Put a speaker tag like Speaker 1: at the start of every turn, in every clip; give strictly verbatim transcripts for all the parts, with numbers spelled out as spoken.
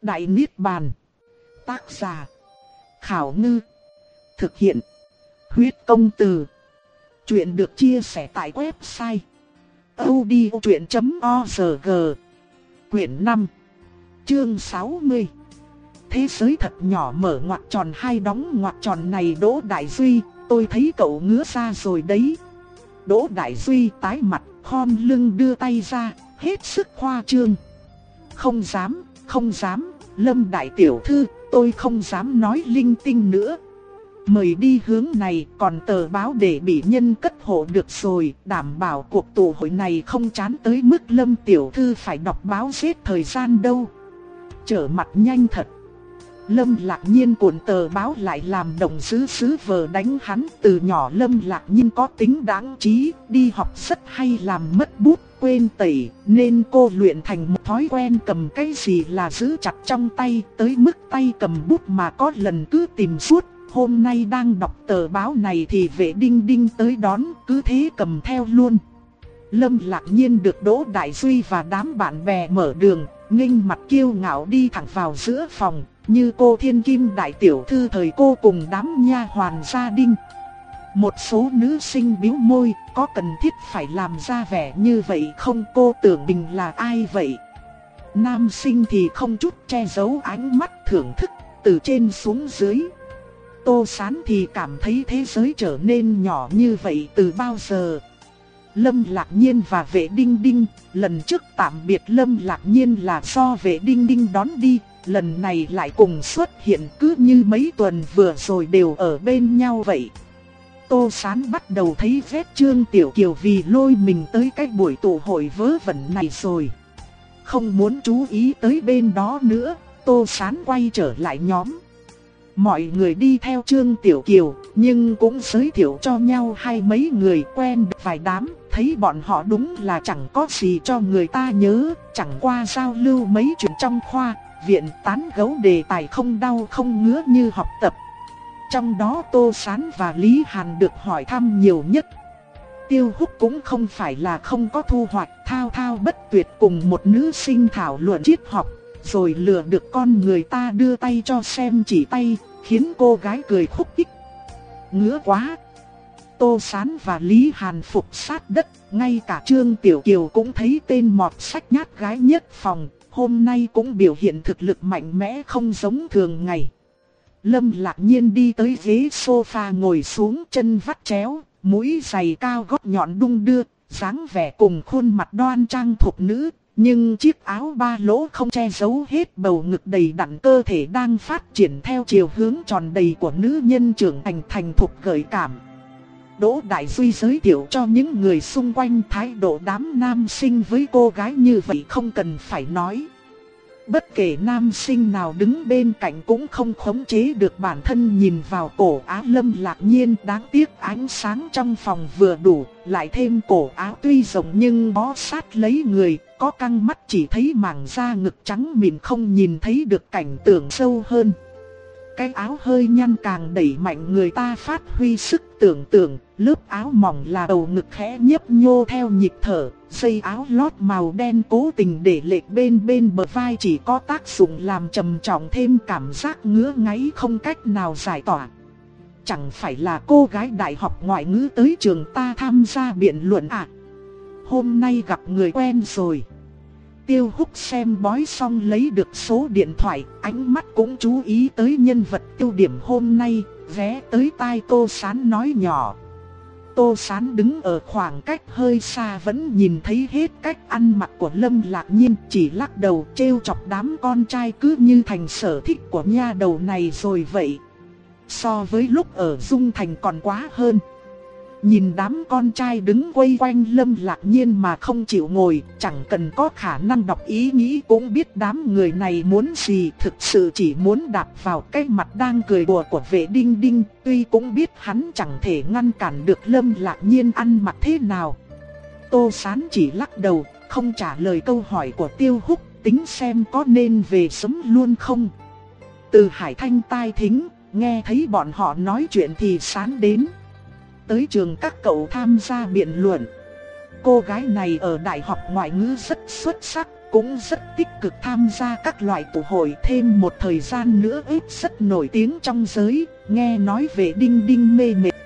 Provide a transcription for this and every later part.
Speaker 1: Đại Niết Bàn. Tác giả Khảo Ngư. Thực hiện Huyết Công Từ. Chuyện được chia sẻ tại website audiochuyện chấm org. Quyển năm, chương sáu mươi. Thế giới thật nhỏ mở ngoặc tròn hai đóng ngoặc tròn này. Đỗ Đại Duy, tôi thấy cậu ngứa ra rồi đấy. Đỗ Đại Duy tái mặt, khom lưng đưa tay ra, hết sức khoa trương. Không dám, không dám, Lâm đại tiểu thư, tôi không dám nói linh tinh nữa. Mời đi hướng này, còn tờ báo để bị nhân cất hộ được rồi, đảm bảo cuộc tụ hội này không chán tới mức Lâm tiểu thư phải đọc báo giết thời gian đâu. Trở mặt nhanh thật. Lâm Lạc Nhiên cuộn tờ báo lại làm động sứ sứ vờ đánh hắn. Từ nhỏ Lâm Lạc Nhiên có tính đáng trí, đi học rất hay làm mất bút, quên tẩy, nên cô luyện thành một thói quen cầm cái gì là giữ chặt trong tay, tới mức tay cầm bút mà có lần cứ tìm suốt. Hôm nay đang đọc tờ báo này thì vệ Đinh Đinh tới đón, cứ thế cầm theo luôn. Lâm Lạc Nhiên được Đỗ Đại Duy và đám bạn bè mở đường, nghênh mặt kiêu ngạo đi thẳng vào giữa phòng, như cô Thiên Kim đại tiểu thư thời cô cùng đám nha hoàn gia đình. Một số nữ sinh bĩu môi, có cần thiết phải làm ra vẻ như vậy không? Cô tưởng mình là ai vậy? Nam sinh thì không chút che giấu ánh mắt thưởng thức, từ trên xuống dưới. Tô Sán thì cảm thấy thế giới trở nên nhỏ như vậy từ bao giờ. Lâm Lạc Nhiên và vệ Đinh Đinh, lần trước tạm biệt Lâm Lạc Nhiên là do vệ Đinh Đinh đón đi, lần này lại cùng xuất hiện, cứ như mấy tuần vừa rồi đều ở bên nhau vậy. Tô Sán bắt đầu thấy ghét Trương Tiểu Kiều vì lôi mình tới cái buổi tụ hội vớ vẩn này rồi. Không muốn chú ý tới bên đó nữa, Tô Sán quay trở lại nhóm. Mọi người đi theo Trương Tiểu Kiều, nhưng cũng giới thiệu cho nhau hai mấy người, quen được vài đám, thấy bọn họ đúng là chẳng có gì cho người ta nhớ, chẳng qua giao lưu mấy chuyện trong khoa, viện, tán gẫu đề tài không đau không ngứa như học tập. Trong đó Tô Sán và Lý Hàn được hỏi thăm nhiều nhất. Tiêu Húc cũng không phải là không có thu hoạch, thao thao bất tuyệt cùng một nữ sinh thảo luận triết học, rồi lừa được con người ta đưa tay cho xem chỉ tay, khiến cô gái cười khúc khích. Ngứa quá! Tô Sán và Lý Hàn phục sát đất, ngay cả Trương Tiểu Kiều cũng thấy tên mọt sách nhát gái nhất phòng, hôm nay cũng biểu hiện thực lực mạnh mẽ không giống thường ngày. Lâm Lạc Nhiên đi tới ghế sofa ngồi xuống, chân vắt chéo, mũi giày cao gót nhọn đung đưa, dáng vẻ cùng khuôn mặt đoan trang thục nữ. Nhưng chiếc áo ba lỗ không che giấu hết bầu ngực đầy đặn, cơ thể đang phát triển theo chiều hướng tròn đầy của nữ nhân trưởng thành thành thục gợi cảm. Đỗ Đại Duy giới thiệu cho những người xung quanh thái độ đám nam sinh với cô gái như vậy không cần phải nói. Bất kể nam sinh nào đứng bên cạnh cũng không khống chế được bản thân nhìn vào cổ áo Lâm Lạc Nhiên. Đáng tiếc ánh sáng trong phòng vừa đủ, lại thêm cổ áo tuy rộng nhưng bó sát lấy người, có căng mắt chỉ thấy mảng da ngực trắng mịn, không nhìn thấy được cảnh tượng sâu hơn. Cái áo hơi nhăn càng đẩy mạnh người ta phát huy sức tưởng tượng, lớp áo mỏng là đầu ngực khẽ nhấp nhô theo nhịp thở, dây áo lót màu đen cố tình để lệch bên bên bờ vai chỉ có tác dụng làm trầm trọng thêm cảm giác ngứa ngáy không cách nào giải tỏa. Chẳng phải là cô gái đại học ngoại ngữ tới trường ta tham gia biện luận à? Hôm nay gặp người quen rồi. Tiêu Húc xem bói xong lấy được số điện thoại, ánh mắt cũng chú ý tới nhân vật tiêu điểm hôm nay, ghé tới tai Tô Sán nói nhỏ. Tô Sán đứng ở khoảng cách hơi xa vẫn nhìn thấy hết cách ăn mặc của Lâm Lạc Nhiên, chỉ lắc đầu trêu chọc đám con trai cứ như thành sở thích của nha đầu này rồi vậy. So với lúc ở Dung Thành còn quá hơn. Nhìn đám con trai đứng quay quanh Lâm Lạc Nhiên mà không chịu ngồi, chẳng cần có khả năng đọc ý nghĩ cũng biết đám người này muốn gì, thực sự chỉ muốn đạp vào cái mặt đang cười đùa của vệ Đinh Đinh, tuy cũng biết hắn chẳng thể ngăn cản được Lâm Lạc Nhiên ăn mặc thế nào. Tô Sán chỉ lắc đầu, không trả lời câu hỏi của Tiêu Húc, tính xem có nên về sớm luôn không. Từ Hải Thanh tai thính, nghe thấy bọn họ nói chuyện thì Sán đến. Tới trường các cậu tham gia biện luận. Cô gái này ở đại học ngoại ngữ rất xuất sắc, cũng rất tích cực tham gia các loại tụ hội, thêm một thời gian nữa ít rất nổi tiếng trong giới, nghe nói về Đinh Đinh mê mệt.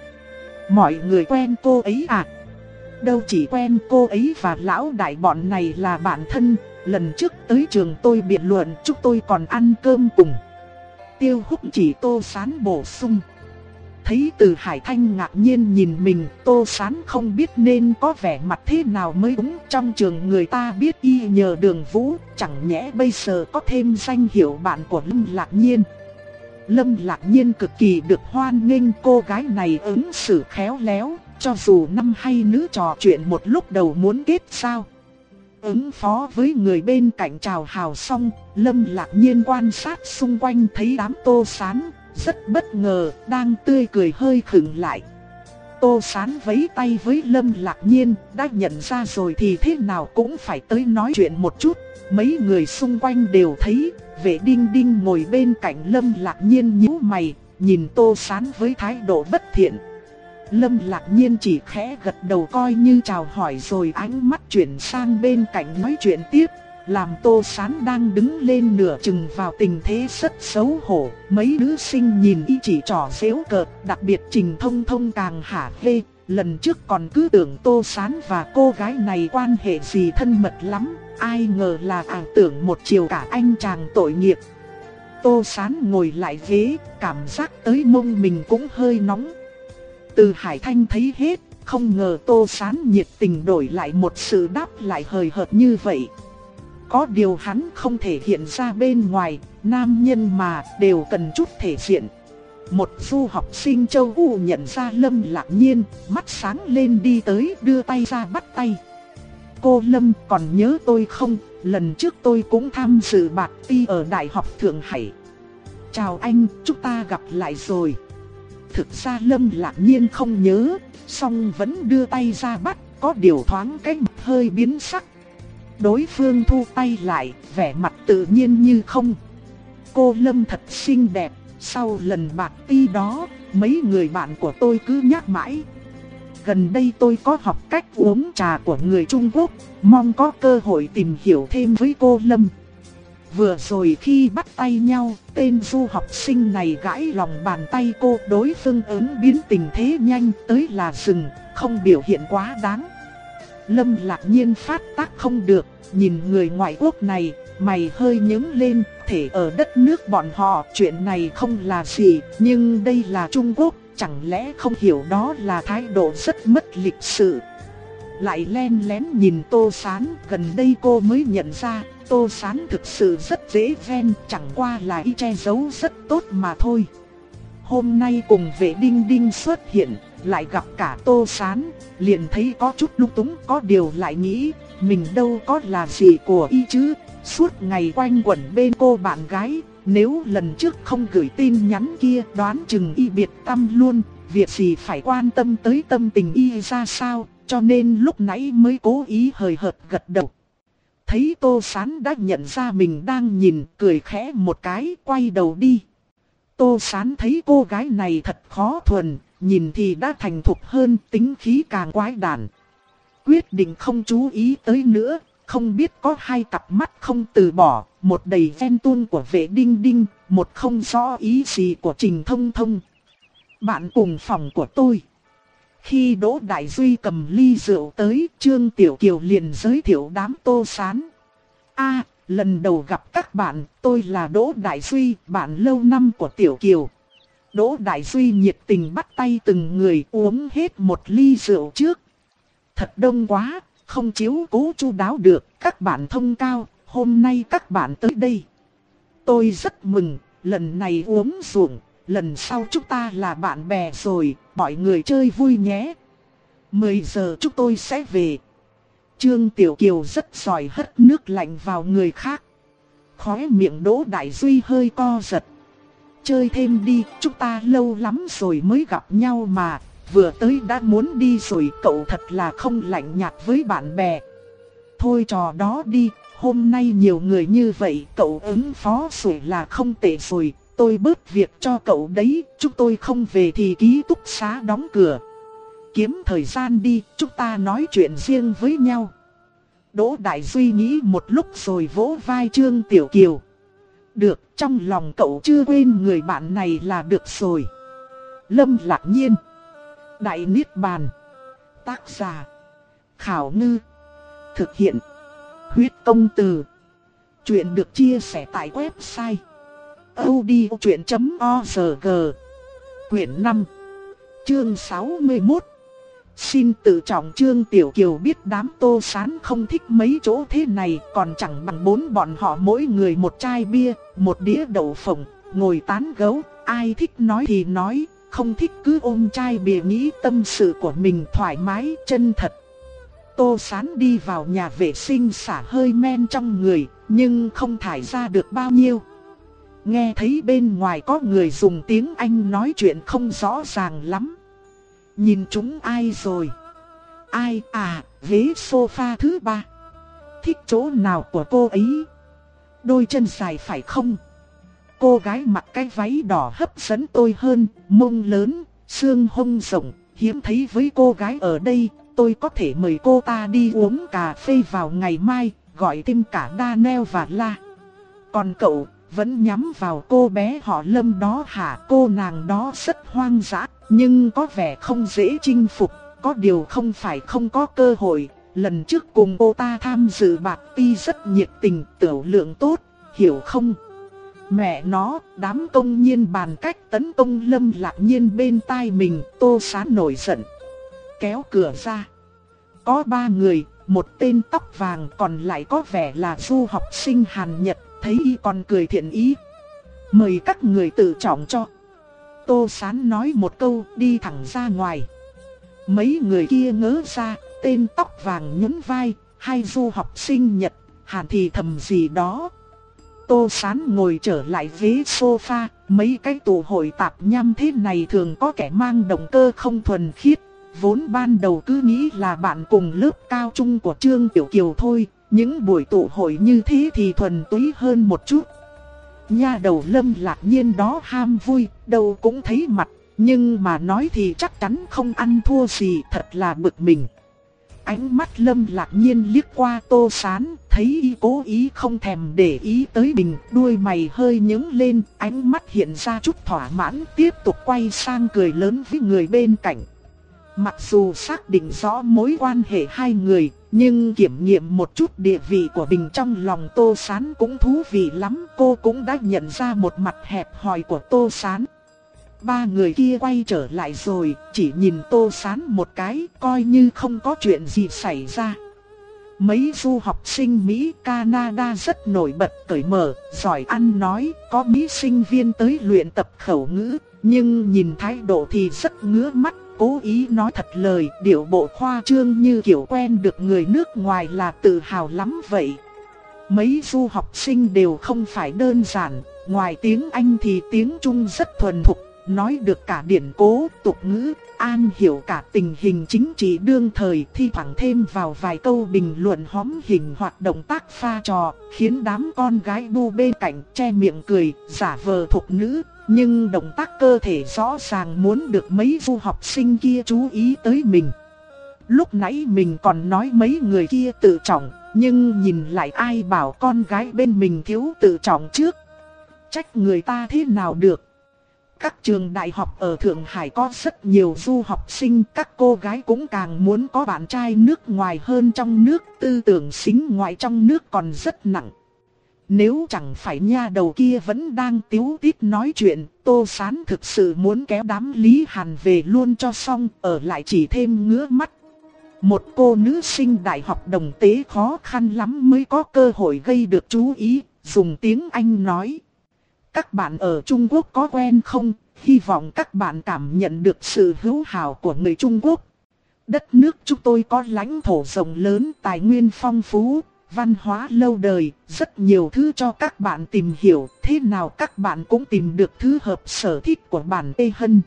Speaker 1: Mọi người quen cô ấy à? Đâu chỉ quen cô ấy và lão đại bọn này là bạn thân, lần trước tới trường tôi biện luận chúng tôi còn ăn cơm cùng. Tiêu Húc chỉ Tô Sán bổ sung. Thấy Từ Hải Thanh ngạc nhiên nhìn mình, Tô Sán không biết nên có vẻ mặt thế nào mới đúng. Trong trường người ta biết y nhờ Đường Vũ, chẳng nhẽ bây giờ có thêm danh hiệu bạn của Lâm Lạc Nhiên. Lâm Lạc Nhiên cực kỳ được hoan nghênh, cô gái này ứng xử khéo léo, cho dù nam hay nữ trò chuyện một lúc đầu muốn kết giao. Ứng phó với người bên cạnh chào hào xong, Lâm Lạc Nhiên quan sát xung quanh thấy đám Tô Sán, rất bất ngờ, đang tươi cười hơi khựng lại. Tô Sán vẫy tay với Lâm Lạc Nhiên, đã nhận ra rồi thì thế nào cũng phải tới nói chuyện một chút. Mấy người xung quanh đều thấy, Vệ Đinh Đinh ngồi bên cạnh Lâm Lạc Nhiên nhíu mày, nhìn Tô Sán với thái độ bất thiện. Lâm Lạc Nhiên chỉ khẽ gật đầu coi như chào hỏi rồi ánh mắt chuyển sang bên cạnh nói chuyện tiếp, làm Tô Sán đang đứng lên nửa chừng vào tình thế rất xấu hổ. Mấy nữ sinh nhìn y chỉ trò giễu cợt, đặc biệt Trình Thông Thông càng hả hê. Lần trước còn cứ tưởng Tô Sán và cô gái này quan hệ gì thân mật lắm, ai ngờ là ảo tưởng một chiều cả anh chàng tội nghiệp. Tô Sán ngồi lại ghế, cảm giác tới mông mình cũng hơi nóng. Từ Hải Thanh thấy hết, không ngờ Tô Sán nhiệt tình đổi lại một sự đáp lại hời hợt như vậy. Có điều hắn không thể hiện ra bên ngoài, nam nhân mà đều cần chút thể diện. Một du học sinh châu U nhận ra Lâm Lạc Nhiên, mắt sáng lên đi tới đưa tay ra bắt tay. Cô Lâm còn nhớ tôi không? Lần trước tôi cũng tham dự bạt ti ở Đại học Thượng Hải. Chào anh, chúng ta gặp lại rồi. Thực ra Lâm Lạc Nhiên không nhớ, song vẫn đưa tay ra bắt, có điều thoáng cái mặt hơi biến sắc. Đối phương thu tay lại, vẻ mặt tự nhiên như không. Cô Lâm thật xinh đẹp, sau lần bạt ti đó, mấy người bạn của tôi cứ nhắc mãi. Gần đây tôi có học cách uống trà của người Trung Quốc, mong có cơ hội tìm hiểu thêm với cô Lâm. Vừa rồi khi bắt tay nhau, tên du học sinh này gãi lòng bàn tay cô, đối phương ứng biến tình thế nhanh tới là dừng, không biểu hiện quá đáng. Lâm Lạc Nhiên phát tác không được, nhìn người ngoại quốc này, mày hơi nhướng lên, thể ở đất nước bọn họ chuyện này không là gì, nhưng đây là Trung Quốc, chẳng lẽ không hiểu đó là thái độ rất mất lịch sự. Lại len lén nhìn Tô Sán, gần đây cô mới nhận ra, Tô Sán thực sự rất dễ ghen, chẳng qua là y che giấu rất tốt mà thôi. Hôm nay cùng Vệ Đinh Đinh xuất hiện, lại gặp cả Tô Sán, liền thấy có chút lung túng, có điều lại nghĩ, mình đâu có là gì của y chứ, suốt ngày quanh quẩn bên cô bạn gái, nếu lần trước không gửi tin nhắn kia đoán chừng y biệt tâm luôn, việc gì phải quan tâm tới tâm tình y ra sao, cho nên lúc nãy mới cố ý hời hợt gật đầu. Thấy Tô Sán đã nhận ra mình đang nhìn, cười khẽ một cái, quay đầu đi. Tô Sán thấy cô gái này thật khó thuần, nhìn thì đã thành thục hơn, tính khí càng quái đản. Quyết định không chú ý tới nữa, không biết có hai cặp mắt không từ bỏ, một đầy ghen tuông của Vệ Đinh Đinh, một không rõ ý gì của Trình Thông Thông. Bạn cùng phòng của tôi. Khi Đỗ Đại Duy cầm ly rượu tới, Trương Tiểu Kiều liền giới thiệu đám Tô Sán. A, lần đầu gặp các bạn, tôi là Đỗ Đại Duy, bạn lâu năm của Tiểu Kiều. Đỗ Đại Duy nhiệt tình bắt tay từng người uống hết một ly rượu trước. Thật đông quá, không chiếu cố chu đáo được, các bạn thông cao, hôm nay các bạn tới đây. Tôi rất mừng, lần này uống rượu, lần sau chúng ta là bạn bè rồi, mọi người chơi vui nhé. mười giờ chúng tôi sẽ về. Trương Tiểu Kiều rất giỏi hất nước lạnh vào người khác. Khóe miệng Đỗ Đại Duy hơi co giật. Chơi thêm đi, chúng ta lâu lắm rồi mới gặp nhau mà, vừa tới đã muốn đi rồi, cậu thật là không lạnh nhạt với bạn bè. Thôi trò đó đi, hôm nay nhiều người như vậy, cậu ứng phó rồi là không tệ rồi, tôi bớt việc cho cậu đấy, chúng tôi không về thì ký túc xá đóng cửa. Kiếm thời gian đi, chúng ta nói chuyện riêng với nhau. Đỗ Đại Duy nghĩ một lúc rồi vỗ vai Trương Tiểu Kiều. Được, trong lòng cậu chưa quên người bạn này là được rồi. Lâm Lạc Nhiên. Đại Niết Bàn. Tác giả Khảo Ngư. Thực hiện Huyết Công Từ. Chuyện được chia sẻ tại website audiochuyện chấm org. Quyển năm, chương sáu mươi mốt. Xin tự trọng. Trương Tiểu Kiều biết đám Tô Sán không thích mấy chỗ thế này, còn chẳng bằng bốn bọn họ mỗi người một chai bia, một đĩa đậu phộng, ngồi tán gẫu, ai thích nói thì nói, không thích cứ ôm chai bia nghĩ tâm sự của mình thoải mái, chân thật. Tô Sán đi vào nhà vệ sinh xả hơi men trong người, nhưng không thải ra được bao nhiêu. Nghe thấy bên ngoài có người dùng tiếng Anh nói chuyện không rõ ràng lắm. Nhìn chúng ai rồi? Ai à, ghế sofa thứ ba. Thích chỗ nào của cô ấy? Đôi chân dài phải không? Cô gái mặc cái váy đỏ hấp dẫn tôi hơn, mông lớn, xương hông rộng, hiếm thấy với cô gái ở đây. Tôi có thể mời cô ta đi uống cà phê vào ngày mai, gọi thêm cả Daniel và La. Còn cậu, vẫn nhắm vào cô bé họ Lâm đó hả? Cô nàng đó rất hoang dã, nhưng có vẻ không dễ chinh phục. Có điều không phải không có cơ hội. Lần trước cùng cô ta tham dự party rất nhiệt tình, tiểu lượng tốt, hiểu không? Mẹ nó, đám công nhiên bàn cách tấn công Lâm Lạc Nhiên bên tai mình. Tô Sán nổi giận, kéo cửa ra. Có ba người, một tên tóc vàng, còn lại có vẻ là du học sinh Hàn Nhật. Thấy y còn cười thiện ý. Mời các người tự trọng cho. Tô Sán nói một câu, đi thẳng ra ngoài. Mấy người kia ngớ ra, tên tóc vàng nhún vai, hai du học sinh Nhật, Hàn thì thầm gì đó. Tô Sán ngồi trở lại ghế sofa. Mấy cái tụ hội tạp nham thế này thường có kẻ mang động cơ không thuần khiết. Vốn ban đầu cứ nghĩ là bạn cùng lớp cao trung của Trương Tiểu Kiều thôi. Những buổi tụ hội như thế thì thuần túy hơn một chút. Nha đầu Lâm Lạc Nhiên đó ham vui, đâu cũng thấy mặt. Nhưng mà nói thì chắc chắn không ăn thua gì, thật là bực mình. Ánh mắt Lâm Lạc Nhiên liếc qua Tô Sán, thấy y cố ý không thèm để ý tới mình. Đuôi mày hơi nhướng lên, ánh mắt hiện ra chút thỏa mãn, tiếp tục quay sang cười lớn với người bên cạnh. Mặc dù xác định rõ mối quan hệ hai người, nhưng kiểm nghiệm một chút địa vị của mình trong lòng Tô Sán cũng thú vị lắm. Cô cũng đã nhận ra một mặt hẹp hòi của Tô Sán. Ba người kia quay trở lại rồi, chỉ nhìn Tô Sán một cái, coi như không có chuyện gì xảy ra. Mấy du học sinh Mỹ Canada rất nổi bật, cởi mở, giỏi ăn nói, có Mỹ sinh viên tới luyện tập khẩu ngữ, nhưng nhìn thái độ thì rất ngứa mắt. Cố ý nói thật lời, điệu bộ khoa trương như kiểu quen được người nước ngoài là tự hào lắm vậy. Mấy du học sinh đều không phải đơn giản, ngoài tiếng Anh thì tiếng Trung rất thuần thục, nói được cả điển cố, tục ngữ, an hiểu cả tình hình chính trị đương thời, thi thoảng thêm vào vài câu bình luận hóm hình hoặc động tác pha trò, khiến đám con gái bu bên cạnh che miệng cười, giả vờ thục nữ. Nhưng động tác cơ thể rõ ràng muốn được mấy du học sinh kia chú ý tới mình. Lúc nãy mình còn nói mấy người kia tự trọng, nhưng nhìn lại ai bảo con gái bên mình thiếu tự trọng trước. Trách người ta thế nào được. Các trường đại học ở Thượng Hải có rất nhiều du học sinh, các cô gái cũng càng muốn có bạn trai nước ngoài hơn trong nước, tư tưởng xính ngoại trong nước còn rất nặng. Nếu chẳng phải nha đầu kia vẫn đang tíu tít nói chuyện, Tô Sán thực sự muốn kéo đám Lý Hàn về luôn cho xong, ở lại chỉ thêm ngứa mắt. Một cô nữ sinh đại học đồng tế khó khăn lắm mới có cơ hội gây được chú ý, dùng tiếng Anh nói. Các bạn ở Trung Quốc có quen không? Hy vọng các bạn cảm nhận được sự hữu hảo của người Trung Quốc. Đất nước chúng tôi có lãnh thổ rộng lớn, tài nguyên phong phú, văn hóa lâu đời, rất nhiều thứ cho các bạn tìm hiểu, thế nào các bạn cũng tìm được thứ hợp sở thích của bản Tê Hân.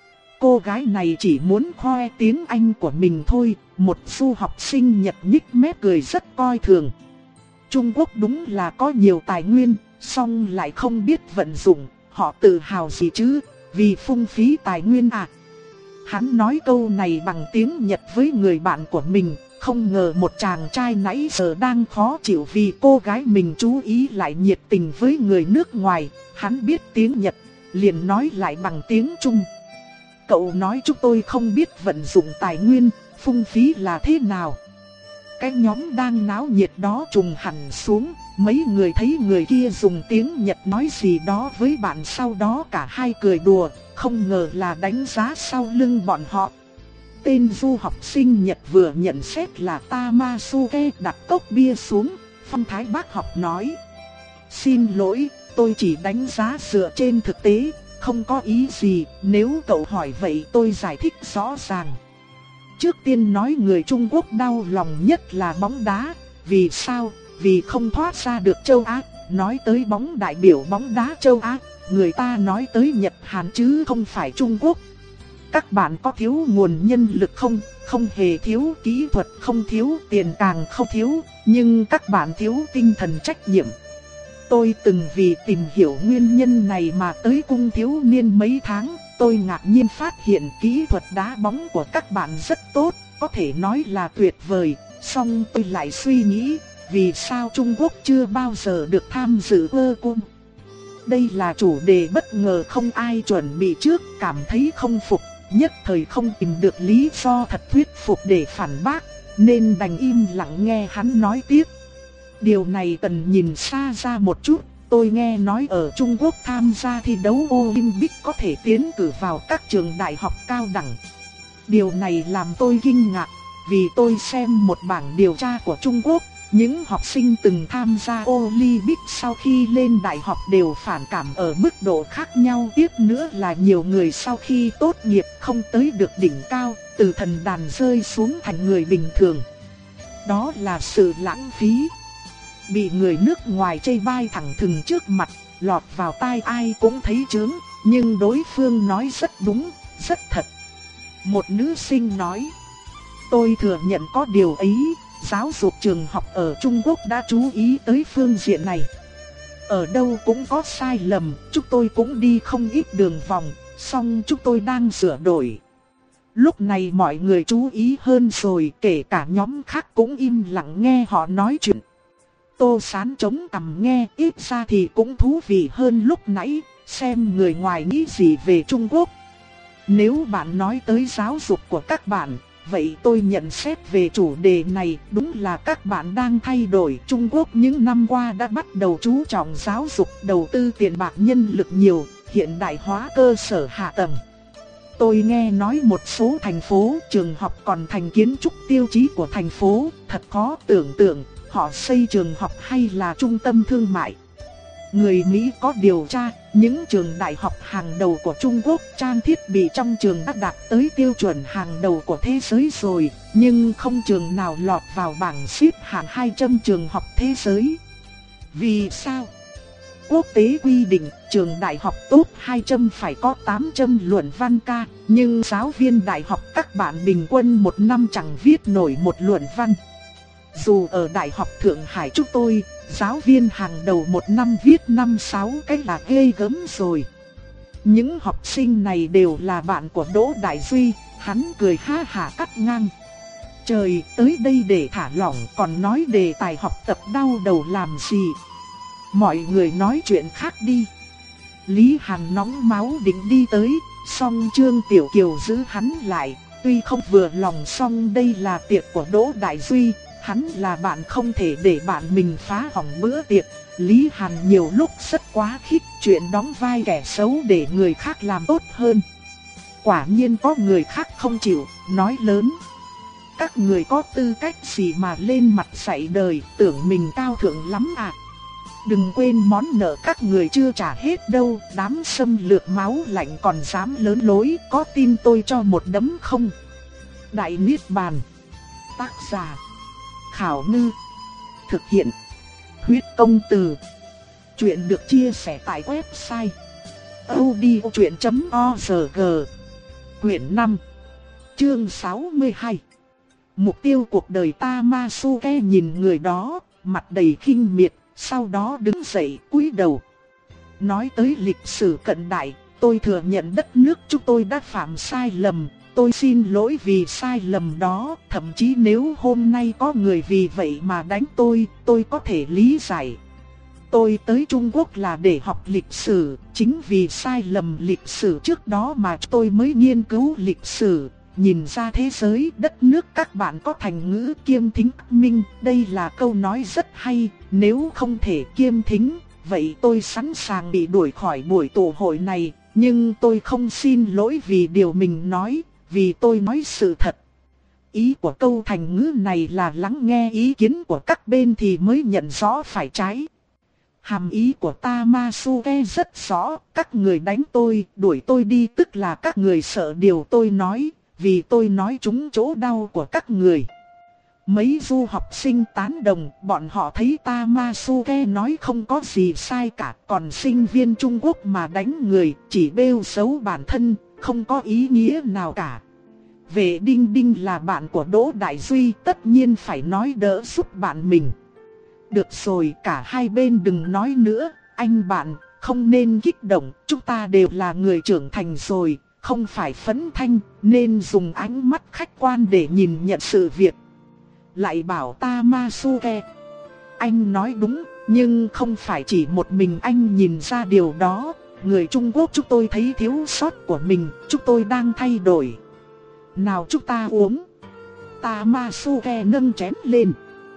Speaker 1: Cô gái này chỉ muốn khoe tiếng Anh của mình thôi, một du học sinh Nhật nhích mép cười rất coi thường. Trung Quốc đúng là có nhiều tài nguyên, song lại không biết vận dụng, họ tự hào gì chứ, vì phung phí tài nguyên à. Hắn nói câu này bằng tiếng Nhật với người bạn của mình, không ngờ một chàng trai nãy giờ đang khó chịu vì cô gái mình chú ý lại nhiệt tình với người nước ngoài. Hắn biết tiếng Nhật, liền nói lại bằng tiếng Trung. Cậu nói chúng tôi không biết vận dụng tài nguyên, phung phí là thế nào. Cái nhóm đang náo nhiệt đó trùng hẳn xuống, mấy người thấy người kia dùng tiếng Nhật nói gì đó với bạn, sau đó cả hai cười đùa, không ngờ là đánh giá sau lưng bọn họ. Tên du học sinh Nhật vừa nhận xét là Tamasuke đặt cốc bia xuống, phong thái bác học nói: "Xin lỗi, tôi chỉ đánh giá dựa trên thực tế, không có ý gì, nếu cậu hỏi vậy tôi giải thích rõ ràng." Trước tiên nói người Trung Quốc đau lòng nhất là bóng đá. Vì sao? Vì không thoát ra được châu Á. Nói tới bóng đại biểu bóng đá châu Á, người ta nói tới Nhật Hàn chứ không phải Trung Quốc. Các bạn có thiếu nguồn nhân lực không? Không hề thiếu, kỹ thuật không thiếu, tiền càng không thiếu, nhưng các bạn thiếu tinh thần trách nhiệm. Tôi từng vì tìm hiểu nguyên nhân này mà tới cung thiếu niên mấy tháng. Tôi ngạc nhiên phát hiện kỹ thuật đá bóng của các bạn rất tốt, có thể nói là tuyệt vời. Song tôi lại suy nghĩ, vì sao Trung Quốc chưa bao giờ được tham dự World Cup? Đây là chủ đề bất ngờ không ai chuẩn bị trước, cảm thấy không phục, nhất thời không tìm được lý do thật thuyết phục để phản bác, nên đành im lặng nghe hắn nói tiếp. Điều này cần nhìn xa ra một chút. Tôi nghe nói ở Trung Quốc tham gia thi đấu Olympic có thể tiến cử vào các trường đại học cao đẳng. Điều này làm tôi kinh ngạc, vì tôi xem một bảng điều tra của Trung Quốc, những học sinh từng tham gia Olympic sau khi lên đại học đều phản cảm ở mức độ khác nhau. Tiếp nữa là nhiều người sau khi tốt nghiệp không tới được đỉnh cao, từ thần đàn rơi xuống thành người bình thường. Đó là sự lãng phí. Bị người nước ngoài chê bai thẳng thừng trước mặt, lọt vào tai ai cũng thấy chướng, nhưng đối phương nói rất đúng, rất thật. Một nữ sinh nói: "Tôi thừa nhận có điều ấy, giáo dục trường học ở Trung Quốc đã chú ý tới phương diện này. Ở đâu cũng có sai lầm, chúng tôi cũng đi không ít đường vòng, song chúng tôi đang sửa đổi." Lúc này mọi người chú ý hơn rồi, kể cả nhóm khác cũng im lặng nghe họ nói chuyện. Tô Sán chống cằm nghe, ít ra thì cũng thú vị hơn lúc nãy, xem người ngoài nghĩ gì về Trung Quốc. Nếu bạn nói tới giáo dục của các bạn, vậy tôi nhận xét về chủ đề này, đúng là các bạn đang thay đổi. Trung Quốc những năm qua đã bắt đầu chú trọng giáo dục, đầu tư tiền bạc nhân lực nhiều, hiện đại hóa cơ sở hạ tầng. Tôi nghe nói một số thành phố, trường học còn thành kiến trúc tiêu chí của thành phố, thật khó tưởng tượng. Họ xây trường học hay là trung tâm thương mại. Người Mỹ có điều tra, những trường đại học hàng đầu của Trung Quốc trang thiết bị trong trường đã đạt tới tiêu chuẩn hàng đầu của thế giới rồi, nhưng không trường nào lọt vào bảng xếp hạng hai trăm trường học thế giới. Vì sao? Quốc tế quy định trường đại học top hai trăm phải có tám trăm luận văn ca, nhưng giáo viên đại học các bạn bình quân một năm chẳng viết nổi một luận văn. Dù ở Đại học Thượng Hải chúng tôi, giáo viên hàng đầu một năm viết năm sáu cái là ghê gớm rồi. Những học sinh này đều là bạn của Đỗ Đại Duy, hắn cười ha hả cắt ngang. Trời, tới đây để thả lỏng còn nói đề tài học tập đau đầu làm gì? Mọi người nói chuyện khác đi. Lý Hàn nóng máu định đi tới, song Trương Tiểu Kiều giữ hắn lại, tuy không vừa lòng song đây là tiệc của Đỗ Đại Duy. Hắn là bạn không thể để bạn mình phá hỏng bữa tiệc. Lý Hàn nhiều lúc rất quá khích, chuyện đóng vai kẻ xấu để người khác làm tốt hơn. Quả nhiên có người khác không chịu, nói lớn: "Các người có tư cách gì mà lên mặt dạy đời, tưởng mình cao thượng lắm à? Đừng quên món nợ các người chưa trả hết đâu, đám xâm lược máu lạnh còn dám lớn lối, có tin tôi cho một đấm không?" Đại Niết Bàn. Tác giả Khảo Ngư. Thực hiện Huyết Công Từ. Chuyện được chia sẻ tại website audiochuyện chấm org. Quyển năm, chương sáu mươi hai. Mục tiêu cuộc đời. Tamasuke nhìn người đó, mặt đầy khinh miệt, sau đó đứng dậy cúi đầu. Nói tới lịch sử cận đại, tôi thừa nhận đất nước chúng tôi đã phạm sai lầm, tôi xin lỗi vì sai lầm đó, thậm chí nếu hôm nay có người vì vậy mà đánh tôi, tôi có thể lý giải. Tôi tới Trung Quốc là để học lịch sử, chính vì sai lầm lịch sử trước đó mà tôi mới nghiên cứu lịch sử, nhìn ra thế giới, đất nước các bạn có thành ngữ kiêm thính minh, đây là câu nói rất hay, nếu không thể kiêm thính, vậy tôi sẵn sàng bị đuổi khỏi buổi tụ hội này, nhưng tôi không xin lỗi vì điều mình nói, vì tôi nói sự thật. Ý của câu thành ngữ này là lắng nghe ý kiến của các bên thì mới nhận rõ phải trái. Hàm ý của Tamasuke rất rõ, các người đánh tôi, đuổi tôi đi tức là các người sợ điều tôi nói, vì tôi nói trúng chỗ đau của các người. Mấy du học sinh tán đồng, bọn họ thấy Tamasuke nói không có gì sai cả, còn sinh viên Trung Quốc mà đánh người chỉ bêu xấu bản thân, không có ý nghĩa nào cả. Vệ Đinh Đinh là bạn của Đỗ Đại Duy, tất nhiên phải nói đỡ giúp bạn mình. Được rồi, cả hai bên đừng nói nữa, anh bạn, không nên kích động, chúng ta đều là người trưởng thành rồi, không phải phấn thanh, nên dùng ánh mắt khách quan để nhìn nhận sự việc. Lại bảo Tamasuke, anh nói đúng, nhưng không phải chỉ một mình anh nhìn ra điều đó, người Trung Quốc chúng tôi thấy thiếu sót của mình, chúng tôi đang thay đổi. Nào chúng ta uống. Tamasuke nâng chén lên.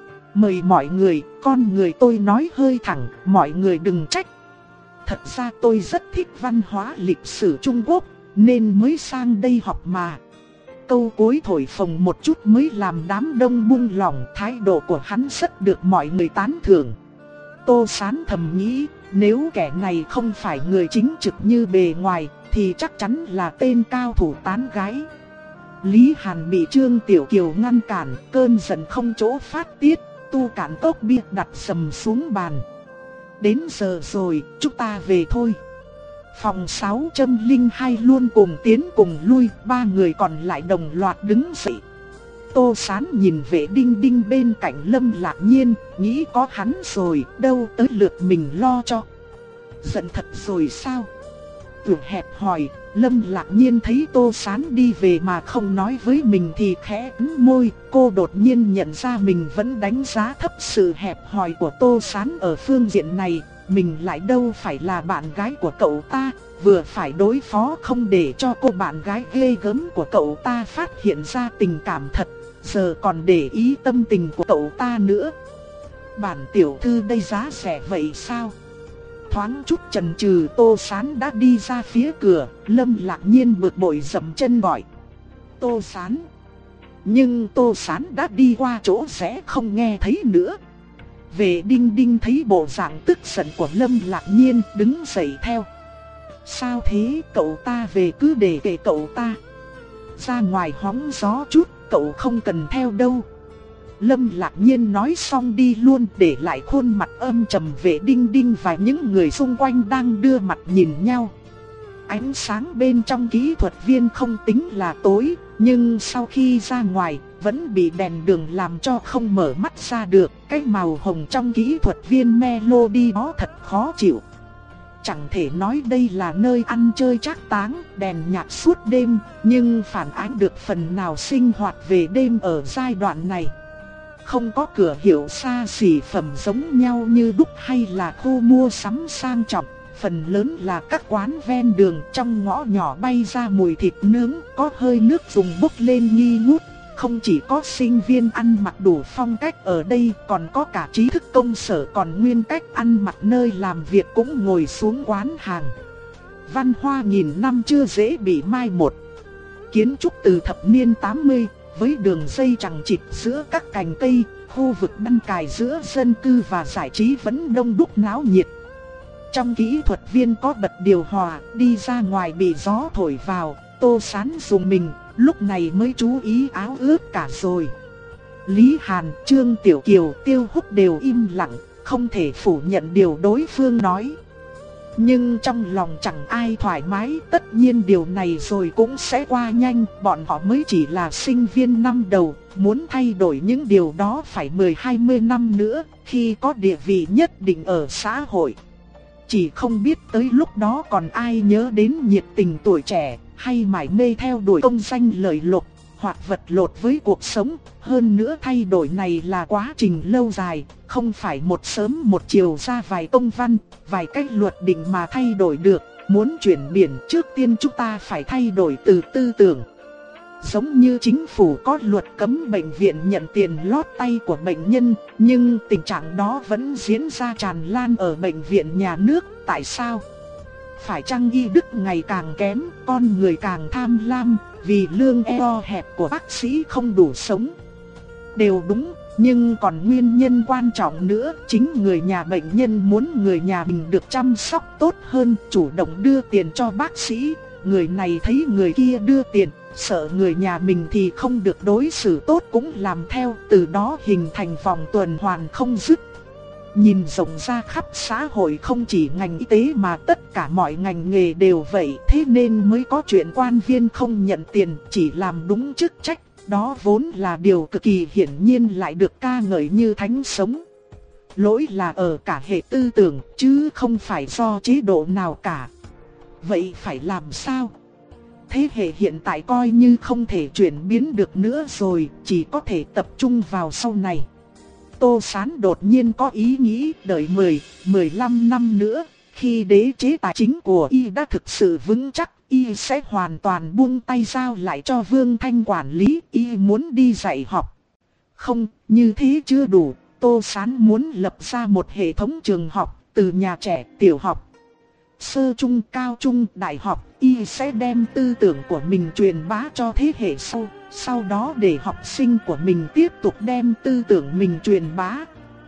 Speaker 1: Mời mọi người, con người tôi nói hơi thẳng, mọi người đừng trách. Thật ra tôi rất thích văn hóa lịch sử Trung Quốc, nên mới sang đây học mà. Câu cuối thổi phồng một chút mới làm đám đông buông lỏng, thái độ của hắn rất được mọi người tán thưởng. Tô Sán thầm nghĩ, nếu kẻ này không phải người chính trực như bề ngoài, thì chắc chắn là tên cao thủ tán gái. Lý Hàn bị Trương Tiểu Kiều ngăn cản, cơn giận không chỗ phát tiết, tu cạn cốc bia đặt sầm xuống bàn. Đến giờ rồi, chúng ta về thôi. Phòng sáu không hai luôn cùng tiến cùng lui, ba người còn lại đồng loạt đứng dậy. Tô Sán nhìn Vệ Đinh Đinh bên cạnh Lâm Lạc Nhiên, nghĩ có hắn rồi, đâu tới lượt mình lo cho. Giận thật rồi sao? Tưởng hẹp hỏi, Lâm Lạc Nhiên thấy Tô Sán đi về mà không nói với mình thì khẽ ấn môi. Cô đột nhiên nhận ra mình vẫn đánh giá thấp sự hẹp hòi của Tô Sán ở phương diện này. Mình lại đâu phải là bạn gái của cậu ta, vừa phải đối phó không để cho cô bạn gái ghê gớm của cậu ta phát hiện ra tình cảm thật, giờ còn để ý tâm tình của cậu ta nữa. Bản tiểu thư đây giá rẻ vậy sao? Thoáng chút chần chừ, Tô Sán đã đi ra phía cửa. Lâm Lạc Nhiên bực bội dậm chân gọi Tô Sán. Nhưng Tô Sán đã đi qua chỗ rẽ không nghe thấy nữa. Vệ Đinh Đinh thấy bộ dạng tức giận của Lâm Lạc Nhiên, đứng dậy theo. Sao thế, cậu ta về cứ để kệ cậu ta. Ra ngoài hóng gió chút, cậu không cần theo đâu. Lâm Lạc Nhiên nói xong đi luôn, để lại khuôn mặt âm trầm Vệ Đinh Đinh và những người xung quanh đang đưa mặt nhìn nhau. Ánh sáng bên trong kỹ thuật viên không tính là tối, nhưng sau khi ra ngoài vẫn bị đèn đường làm cho không mở mắt ra được. Cái màu hồng trong kỹ thuật viên Melody đó thật khó chịu. Chẳng thể nói đây là nơi ăn chơi trác táng, đèn nhạc suốt đêm, nhưng phản ánh được phần nào sinh hoạt về đêm ở giai đoạn này. Không có cửa hiệu xa xỉ phẩm giống nhau như đúc hay là khu mua sắm sang trọng. Phần lớn là các quán ven đường, trong ngõ nhỏ bay ra mùi thịt nướng, có hơi nước dùng bốc lên nghi ngút. Không chỉ có sinh viên ăn mặc đủ phong cách ở đây, còn có cả trí thức công sở còn nguyên cách ăn mặc nơi làm việc cũng ngồi xuống quán hàng. Văn hóa nghìn năm chưa dễ bị mai một. Kiến trúc từ thập niên tám mươi, với đường dây chằng chịt giữa các cành cây, khu vực đan cài giữa dân cư và giải trí vẫn đông đúc náo nhiệt. Trong kỹ thuật viên có bật điều hòa, đi ra ngoài bị gió thổi vào, Tô Sán dùng mình, lúc này mới chú ý áo ướt cả rồi. Lý Hàn, Trương Tiểu Kiều, Tiêu Húc đều im lặng, không thể phủ nhận điều đối phương nói. Nhưng trong lòng chẳng ai thoải mái, tất nhiên điều này rồi cũng sẽ qua nhanh, bọn họ mới chỉ là sinh viên năm đầu, muốn thay đổi những điều đó phải mười hai mươi năm nữa, khi có địa vị nhất định ở xã hội. Chỉ không biết tới lúc đó còn ai nhớ đến nhiệt tình tuổi trẻ, hay mải mê theo đuổi công danh lợi lộc, hoặc vật lộn với cuộc sống. Hơn nữa thay đổi này là quá trình lâu dài, không phải một sớm một chiều ra vài công văn, vài cách luật định mà thay đổi được. Muốn chuyển biến trước tiên chúng ta phải thay đổi từ tư tưởng. Giống như chính phủ có luật cấm bệnh viện nhận tiền lót tay của bệnh nhân, nhưng tình trạng đó vẫn diễn ra tràn lan ở bệnh viện nhà nước. Tại sao? Phải chăng y đức ngày càng kém, con người càng tham lam, vì lương eo hẹp của bác sĩ không đủ sống? Đều đúng, nhưng còn nguyên nhân quan trọng nữa, chính người nhà bệnh nhân muốn người nhà mình được chăm sóc tốt hơn, chủ động đưa tiền cho bác sĩ. Người này thấy người kia đưa tiền, sợ người nhà mình thì không được đối xử tốt cũng làm theo, từ đó hình thành vòng tuần hoàn không dứt. Nhìn rộng ra khắp xã hội, không chỉ ngành y tế mà tất cả mọi ngành nghề đều vậy. Thế nên mới có chuyện quan viên không nhận tiền, chỉ làm đúng chức trách. Đó vốn là điều cực kỳ hiển nhiên, lại được ca ngợi như thánh sống. Lỗi là ở cả hệ tư tưởng, chứ không phải do chế độ nào cả. Vậy phải làm sao? Thế hệ hiện tại coi như không thể chuyển biến được nữa rồi, chỉ có thể tập trung vào sau này. Tô Sán đột nhiên có ý nghĩ đợi mười, mười lăm năm nữa, khi đế chế tài chính của y đã thực sự vững chắc, y sẽ hoàn toàn buông tay giao lại cho Vương Thanh quản lý. Y muốn đi dạy học. Không, như thế chưa đủ. Tô Sán muốn lập ra một hệ thống trường học, từ nhà trẻ, tiểu học, sơ trung, cao trung, đại học. Y sẽ đem tư tưởng của mình truyền bá cho thế hệ sau, sau đó để học sinh của mình tiếp tục đem tư tưởng mình truyền bá.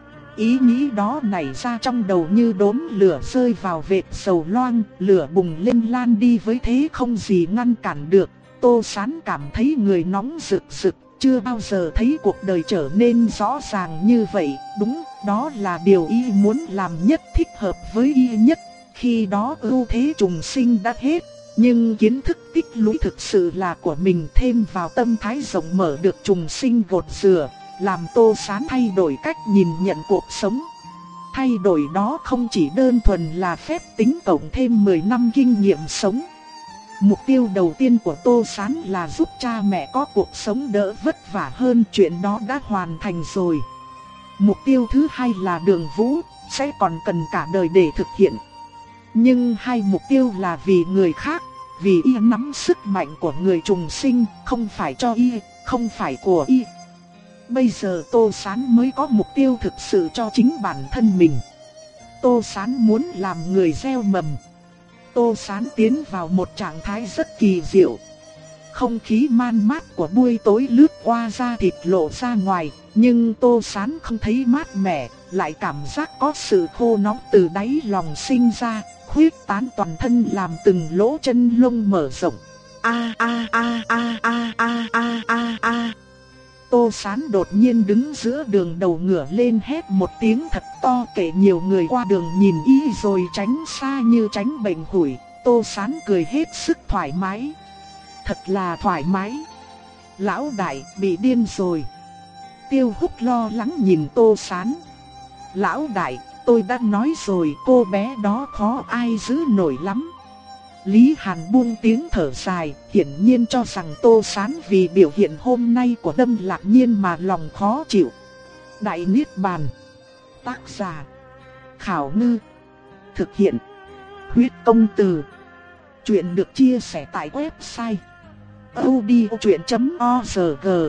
Speaker 1: Ý nghĩ đó nảy ra trong đầu như đốm lửa rơi vào vệt dầu loang, lửa bùng lên lan đi với thế không gì ngăn cản được. Tô Sán cảm thấy người nóng rực rực, chưa bao giờ thấy cuộc đời trở nên rõ ràng như vậy. Đúng, đó là điều y muốn làm nhất, thích hợp với y nhất. Khi đó ưu thế trùng sinh đã hết, nhưng kiến thức tích lũy thực sự là của mình, thêm vào tâm thái rộng mở được trùng sinh gột rửa, làm Tô Sán thay đổi cách nhìn nhận cuộc sống. Thay đổi đó không chỉ đơn thuần là phép tính cộng thêm mười năm kinh nghiệm sống. Mục tiêu đầu tiên của Tô Sán là giúp cha mẹ có cuộc sống đỡ vất vả hơn, chuyện đó đã hoàn thành rồi. Mục tiêu thứ hai là Đường Vũ, sẽ còn cần cả đời để thực hiện. Nhưng hai mục tiêu là vì người khác, vì y nắm sức mạnh của người trùng sinh, không phải cho y, không phải của y. Bây giờ Tô Sán mới có mục tiêu thực sự cho chính bản thân mình. Tô Sán muốn làm người gieo mầm. Tô Sán tiến vào một trạng thái rất kỳ diệu. Không khí man mát của buổi tối lướt qua da thịt lộ ra ngoài, nhưng Tô Sán không thấy mát mẻ, lại cảm giác có sự khô nóng từ đáy lòng sinh ra, khuyết tán toàn thân làm từng lỗ chân lông mở rộng. A a a a a a a a a. Tô Sán đột nhiên đứng giữa đường, đầu ngửa lên hét một tiếng thật to, kể nhiều người qua đường nhìn y rồi tránh xa như tránh bệnh hủi. Tô Sán cười hết sức thoải mái. Thật là thoải mái. Lão đại bị điên rồi. Tiêu Húc lo lắng nhìn Tô Sán. Lão đại, tôi đã nói rồi, cô bé đó khó ai giữ nổi lắm. Lý Hàn buông tiếng thở dài, hiển nhiên cho rằng Tô Sán vì biểu hiện hôm nay của Lâm Lạc Nhiên mà lòng khó chịu. Đại Niết Bàn. Tác giả Khảo Ngư. Thực hiện Huyết Công Từ. Chuyện được chia sẻ tại website audiochuyện chấm org.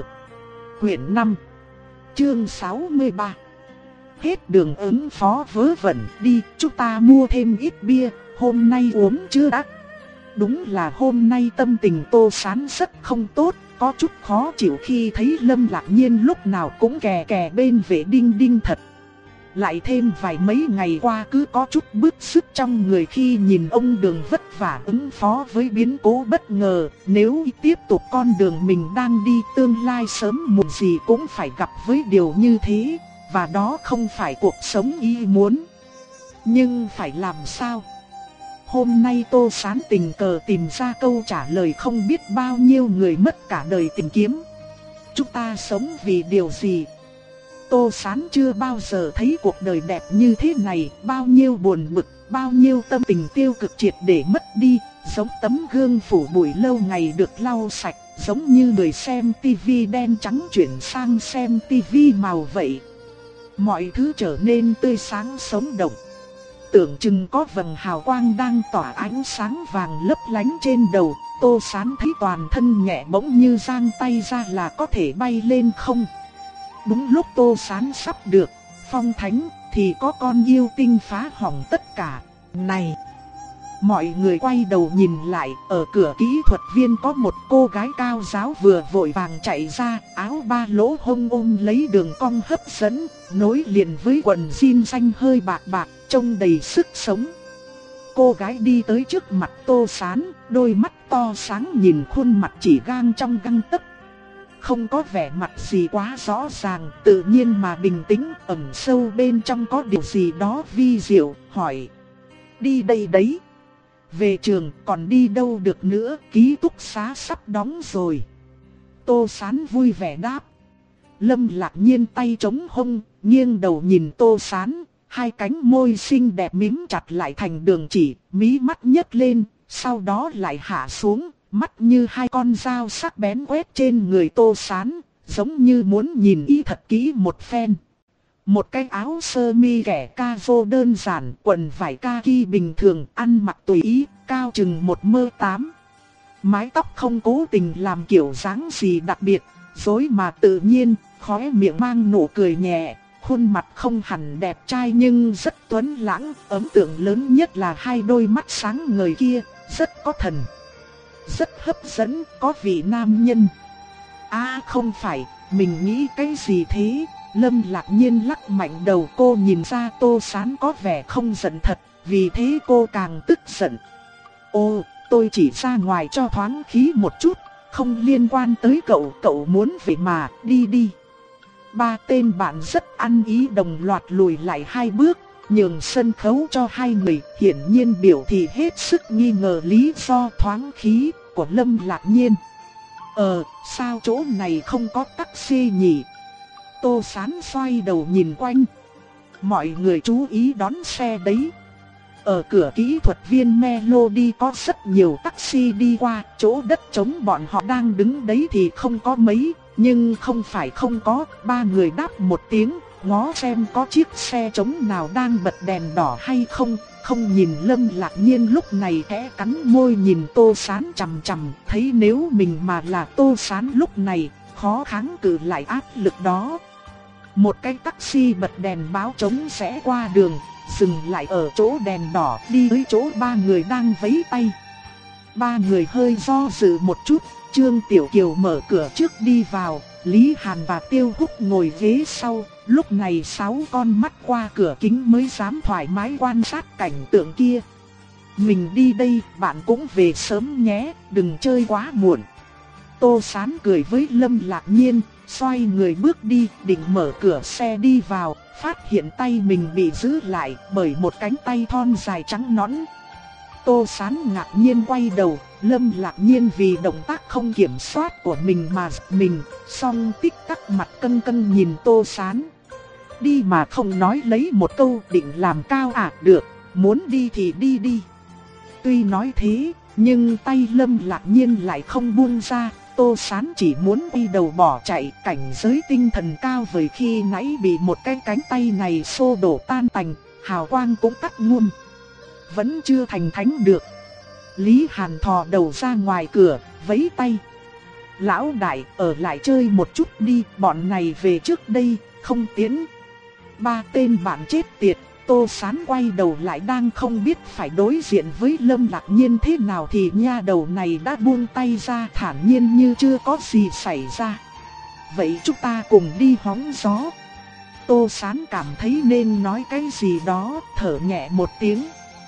Speaker 1: Quyển năm, chương sáu mươi ba. Hết đường ứng phó vớ vẩn, đi, chúng ta mua thêm ít bia, hôm nay uống chưa đã. Đúng là hôm nay tâm tình Tô Sán rất không tốt, có chút khó chịu khi thấy Lâm Lạc Nhiên lúc nào cũng kè kè bên vệ Đinh Đinh thật. Lại thêm vài mấy ngày qua cứ có chút bứt rứt trong người khi nhìn ông Đường vất vả ứng phó với biến cố bất ngờ. Nếu tiếp tục con đường mình đang đi, tương lai sớm muộn gì cũng phải gặp với điều như thế, và đó không phải cuộc sống y muốn. Nhưng phải làm sao? Hôm nay Tô Sán tình cờ tìm ra câu trả lời không biết bao nhiêu người mất cả đời tìm kiếm. Chúng ta sống vì điều gì? Tô Sán chưa bao giờ thấy cuộc đời đẹp như thế này, bao nhiêu buồn bực, bao nhiêu tâm tình tiêu cực triệt để mất đi, giống tấm gương phủ bụi lâu ngày được lau sạch, giống như người xem tivi đen trắng chuyển sang xem tivi màu vậy. Mọi thứ trở nên tươi sáng sống động. Tưởng chừng có vầng hào quang đang tỏa ánh sáng vàng lấp lánh trên đầu, Tô Sán thấy toàn thân nhẹ bỗng như giang tay ra là có thể bay lên không. Đúng lúc Tô Sán sắp được phong thánh thì có con yêu tinh phá hỏng tất cả. Này! Mọi người quay đầu nhìn lại, ở cửa kỹ thuật viên có một cô gái cao giáo vừa vội vàng chạy ra, áo ba lỗ hông ôm lấy đường cong hấp dẫn, nối liền với quần jean xanh hơi bạc bạc, trông đầy sức sống. Cô gái đi tới trước mặt Tô Sán, đôi mắt to sáng nhìn khuôn mặt chỉ gang trong gang tấc. Không có vẻ mặt gì quá rõ ràng, tự nhiên mà bình tĩnh, ẩn sâu bên trong có điều gì đó vi diệu, hỏi. Đi đây đấy. Về trường còn đi đâu được nữa, ký túc xá sắp đóng rồi. Tô Sán vui vẻ đáp. Lâm Lạc Nhiên tay chống hông, nghiêng đầu nhìn Tô Sán, hai cánh môi xinh đẹp mím chặt lại thành đường chỉ, mí mắt nhấc lên, sau đó lại hạ xuống, mắt như hai con dao sắc bén quét trên người Tô Sán, giống như muốn nhìn y thật kỹ một phen. Một cái áo sơ mi kẻ ca vô đơn giản, quần vải kaki bình thường, ăn mặc tùy ý, cao chừng một mơ tám. Mái tóc không cố tình làm kiểu dáng gì đặc biệt, rối mà tự nhiên, khóe miệng mang nụ cười nhẹ, khuôn mặt không hẳn đẹp trai nhưng rất tuấn lãng, ấn tượng lớn nhất là hai đôi mắt sáng ngời kia, rất có thần, rất hấp dẫn, có vị nam nhân. À không phải, mình nghĩ cái gì thế? Lâm Lạc Nhiên lắc mạnh đầu, cô nhìn ra Tô Sán có vẻ không giận thật, vì thế cô càng tức giận. Ô, tôi chỉ ra ngoài cho thoáng khí một chút, không liên quan tới cậu, cậu muốn về mà, đi đi. Ba tên bạn rất ăn ý đồng loạt lùi lại hai bước, nhường sân khấu cho hai người, hiển nhiên biểu thị hết sức nghi ngờ lý do thoáng khí của Lâm Lạc Nhiên. Ờ, sao chỗ này không có taxi nhỉ? Tô Sán xoay đầu nhìn quanh. Mọi người chú ý đón xe đấy. Ở cửa kỹ thuật viên Melody có rất nhiều taxi đi qua, chỗ đất trống bọn họ đang đứng đấy thì không có mấy, nhưng không phải không có. Ba người đáp một tiếng, ngó xem có chiếc xe trống nào đang bật đèn đỏ hay không. Không nhìn Lâm Lạc Nhiên lúc này khẽ cắn môi nhìn Tô Sán chằm chằm, thấy nếu mình mà là Tô Sán lúc này, khó kháng cự lại áp lực đó. Một cái taxi bật đèn báo trống sẽ qua đường, dừng lại ở chỗ đèn đỏ, đi tới chỗ ba người đang vẫy tay. Ba người hơi do dự một chút, Trương Tiểu Kiều mở cửa trước đi vào, Lý Hàn và Tiêu Húc ngồi ghế sau. Lúc này sáu con mắt qua cửa kính mới dám thoải mái quan sát cảnh tượng kia. Mình đi đây, bạn cũng về sớm nhé, đừng chơi quá muộn. Tô Sán cười với Lâm Lạc Nhiên, xoay người bước đi, định mở cửa xe đi vào, phát hiện tay mình bị giữ lại bởi một cánh tay thon dài trắng nõn. Tô Sán ngạc nhiên quay đầu, Lâm Lạc Nhiên vì động tác không kiểm soát của mình mà giật mình, song tích tắc mặt căng căng nhìn Tô Sán. Đi mà không nói lấy một câu, định làm cao à? Được, muốn đi thì đi đi. Tuy nói thế, nhưng tay Lâm Lạc Nhiên lại không buông ra. Tô Sán chỉ muốn quay đầu bỏ chạy, cảnh giới tinh thần cao vời khi nãy bị một cái cánh tay này xô đổ tan tành, hào quang cũng tắt ngum. Vẫn chưa thành thánh được. Lý Hàn thò đầu ra ngoài cửa, vẫy tay. Lão đại, ở lại chơi một chút đi, bọn này về trước đây, không tiến. Ba tên bạn chết tiệt. Tô Sán quay đầu lại đang không biết phải đối diện với Lâm Lạc Nhiên thế nào thì nha đầu này đã buông tay ra, thản nhiên như chưa có gì xảy ra. Vậy chúng ta cùng đi hóng gió. Tô Sán cảm thấy nên nói cái gì đó, thở nhẹ một tiếng.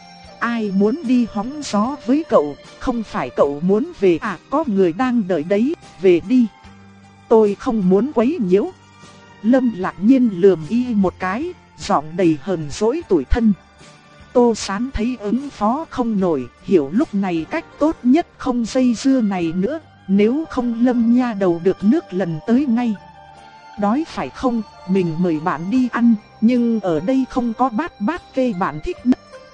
Speaker 1: Ai muốn đi hóng gió với cậu, không phải cậu muốn về à? Có người đang đợi đấy, về đi. Tôi không muốn quấy nhiễu. Lâm Lạc Nhiên lườm y một cái, giọng đầy hờn dỗi tủi thân. Tô Sán thấy ứng phó không nổi, hiểu lúc này cách tốt nhất không dây dưa này nữa, nếu không Lâm nha đầu được nước lần tới ngay. Đói phải không, mình mời bạn đi ăn, nhưng ở đây không có bát bát kê bạn thích nhất.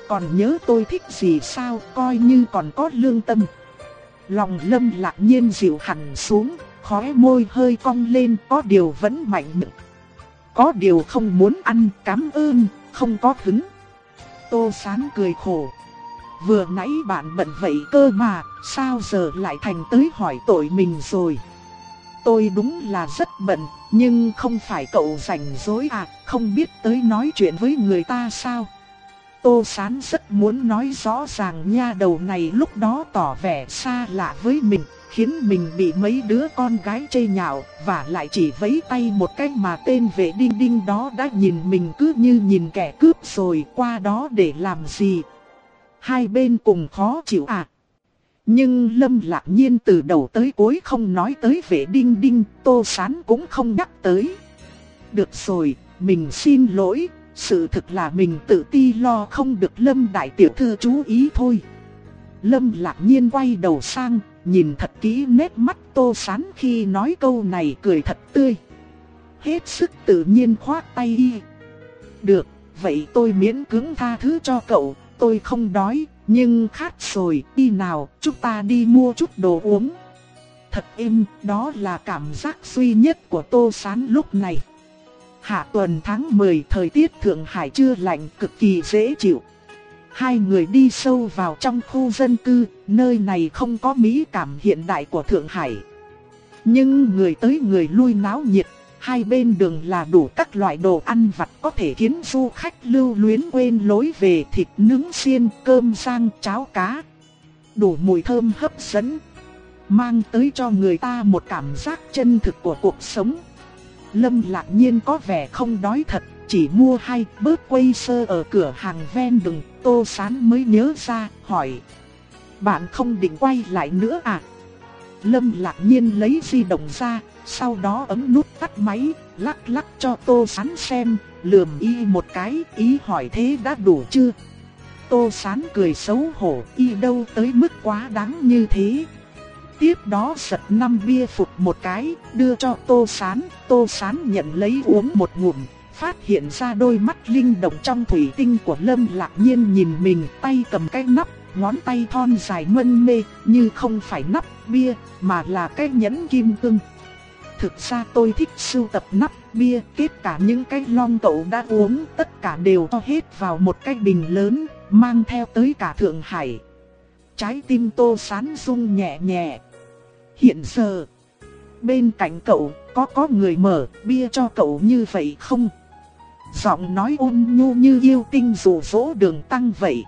Speaker 1: còn nhớ tôi thích gì sao, coi như còn có lương tâm. Lòng Lâm Lạc Nhiên dịu hẳn xuống, khóe môi hơi cong lên, có điều vẫn mạnh miệng. Có điều không muốn ăn, cảm ơn, không có hứng. Tô Sán cười khổ. Vừa nãy bạn bận vậy cơ mà, sao giờ lại thành tới hỏi tội mình rồi. Tôi đúng là rất bận, nhưng không phải cậu rảnh rỗi à, không biết tới nói chuyện với người ta sao. Tô Sán rất muốn nói rõ ràng nha đầu này lúc đó tỏ vẻ xa lạ với mình, khiến mình bị mấy đứa con gái chê nhạo, và lại chỉ vẫy tay một cái mà tên vệ đinh đinh đó đã nhìn mình cứ như nhìn kẻ cướp rồi, qua đó để làm gì. Hai bên cùng khó chịu à. Nhưng Lâm Lạc Nhiên từ đầu tới cuối không nói tới vệ đinh đinh, Tô Sán cũng không nhắc tới. Được rồi, mình xin lỗi, sự thực là mình tự ti lo không được Lâm đại tiểu thư chú ý thôi. Lâm Lạc Nhiên quay đầu sang, nhìn thật kỹ nét mắt Tô Sán khi nói câu này, cười thật tươi. Hết sức tự nhiên khoát tay y. Được, vậy tôi miễn cưỡng tha thứ cho cậu, tôi không đói, nhưng khát rồi, đi nào, chúng ta đi mua chút đồ uống. Thật êm, đó là cảm giác duy nhất của Tô Sán lúc này. Hạ tuần tháng mười, thời tiết Thượng Hải chưa lạnh, cực kỳ dễ chịu. Hai người đi sâu vào trong khu dân cư, nơi này không có mỹ cảm hiện đại của Thượng Hải. Nhưng người tới người lui náo nhiệt, hai bên đường là đủ các loại đồ ăn vặt có thể khiến du khách lưu luyến quên lối về, thịt nướng xiên, cơm rang, cháo cá. Đủ mùi thơm hấp dẫn, mang tới cho người ta một cảm giác chân thực của cuộc sống. Lâm Lạc Nhiên có vẻ không đói thật, chỉ mua hai bớt quây sơ ở cửa hàng ven đường. Tô Sán mới nhớ ra, hỏi: bạn không định quay lại nữa à? Lâm Lạc Nhiên lấy di động ra, sau đó ấn nút tắt máy, lắc lắc cho Tô Sán xem, lườm y một cái, ý hỏi thế đã đủ chưa? Tô Sán cười xấu hổ, y đâu tới mức quá đáng như thế. Tiếp đó giật năm bia phụt một cái, đưa cho Tô Sán. Tô Sán nhận lấy uống một ngụm, phát hiện ra đôi mắt linh động trong thủy tinh của Lâm Lạc Nhiên nhìn mình, tay cầm cái nắp, ngón tay thon dài mân mê, như không phải nắp bia, mà là cái nhẫn kim cương. Thực ra tôi thích sưu tập nắp bia, kết cả những cái lon cậu đã uống, tất cả đều cho hết vào một cái bình lớn, mang theo tới cả Thượng Hải. Trái tim Tô Sán rung nhẹ nhẹ. Hiện giờ, bên cạnh cậu, có có người mở bia cho cậu như vậy không? Giọng nói ôn nhu như yêu tinh dụ dỗ Đường Tăng vậy.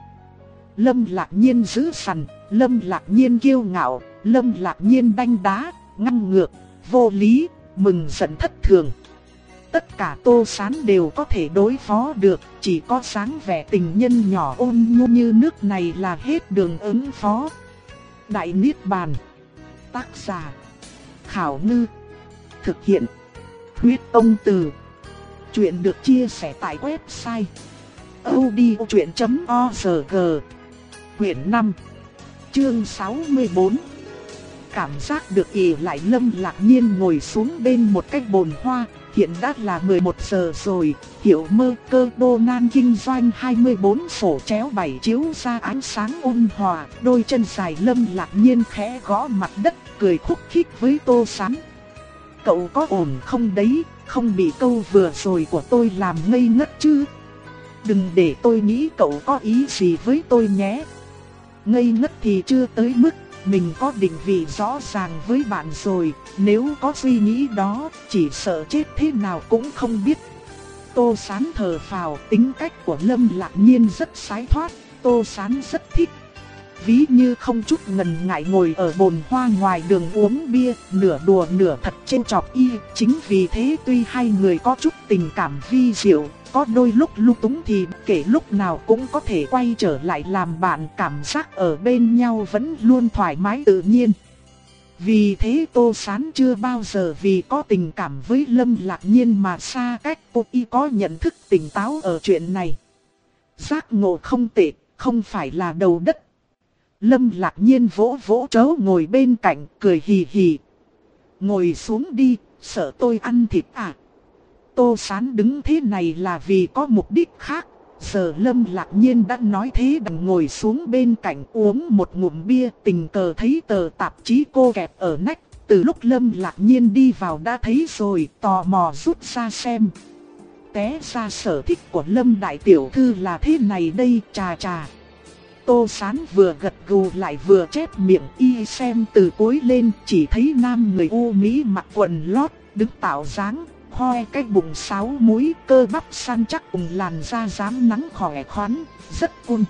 Speaker 1: Lâm Lạc Nhiên giữ sẵn, Lâm Lạc Nhiên kiêu ngạo, Lâm Lạc Nhiên đanh đá, ngang ngược, vô lý, mừng giận thất thường. Tất cả Tô Sán đều có thể đối phó được, chỉ có sáng vẻ tình nhân nhỏ ôn nhu như nước này là hết đường ứng phó. Đại Niết Bàn. Tác giả: Khảo Ngư. Thực hiện: Huyết Tông Từ. Chuyện được chia sẻ tại website audiochuyện chấm org. Quyển năm, chương sáu mươi bốn. Cảm giác được ỉ lại, Lâm Lạc Nhiên ngồi xuống bên một cái bồn hoa. Hiện đã là mười một giờ rồi, hiệu mơ cơ đô nan kinh doanh hai mươi bốn phổ chéo bảy chiếu ra ánh sáng ôn hòa. Đôi chân dài Lâm Lạc Nhiên khẽ gõ mặt đất, cười khúc khích với Tô Sán. Cậu có ổn không đấy, không bị câu vừa rồi của tôi làm ngây ngất chứ? Đừng để tôi nghĩ cậu có ý gì với tôi nhé. Ngây ngất thì chưa tới mức, mình có định vị rõ ràng với bạn rồi, nếu có suy nghĩ đó, chỉ sợ chết thế nào cũng không biết. Tô Sán thở phào, tính cách của Lâm Lạc Nhiên rất sái thoát, Tô Sán rất thích. Ví như không chút ngần ngại ngồi ở bồn hoa ngoài đường uống bia, nửa đùa nửa thật trêu chọc y. Chính vì thế tuy hai người có chút tình cảm vi diệu, có đôi lúc lung túng thì kể lúc nào cũng có thể quay trở lại làm bạn, cảm giác ở bên nhau vẫn luôn thoải mái tự nhiên. Vì thế Tô Sán chưa bao giờ vì có tình cảm với Lâm Lạc Nhiên mà xa cách cô. Y có nhận thức tỉnh táo ở chuyện này. Giác ngộ không tệ, không phải là đầu đất. Lâm Lạc Nhiên vỗ vỗ trấu ngồi bên cạnh, cười hì hì. Ngồi xuống đi, sợ tôi ăn thịt à? Tô Sán đứng thế này là vì có mục đích khác. Giờ Lâm Lạc Nhiên đã nói thế đành ngồi xuống bên cạnh uống một ngụm bia, tình cờ thấy tờ tạp chí cô kẹp ở nách. Từ lúc Lâm Lạc Nhiên đi vào đã thấy rồi, tò mò rút ra xem. Té ra sở thích của Lâm đại tiểu thư là thế này đây, chà chà. Tô Sán vừa gật gù lại vừa chép miệng y xem từ cuối lên, chỉ thấy nam người U Mỹ mặc quần lót, đứng tạo dáng, hoe cái bụng sáu múi, cơ bắp săn chắc cùng làn da rám nắng khỏe khoắn, rất cool.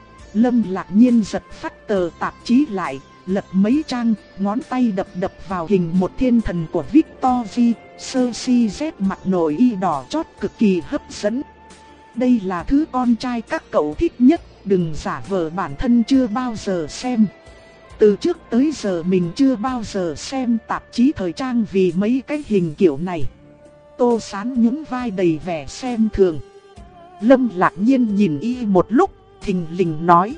Speaker 1: Lâm Lạc Nhiên giật phát tờ tạp chí lại, lật mấy trang, ngón tay đập đập vào hình một thiên thần của Victor V, sơ si Z mặt nổi y đỏ chót cực kỳ hấp dẫn. Đây là thứ con trai các cậu thích nhất, đừng giả vờ bản thân chưa bao giờ xem. Từ trước tới giờ mình chưa bao giờ xem tạp chí thời trang vì mấy cái hình kiểu này. Tô Sán nhún vai đầy vẻ xem thường. Lâm Lạc Nhiên nhìn y một lúc, thình lình nói: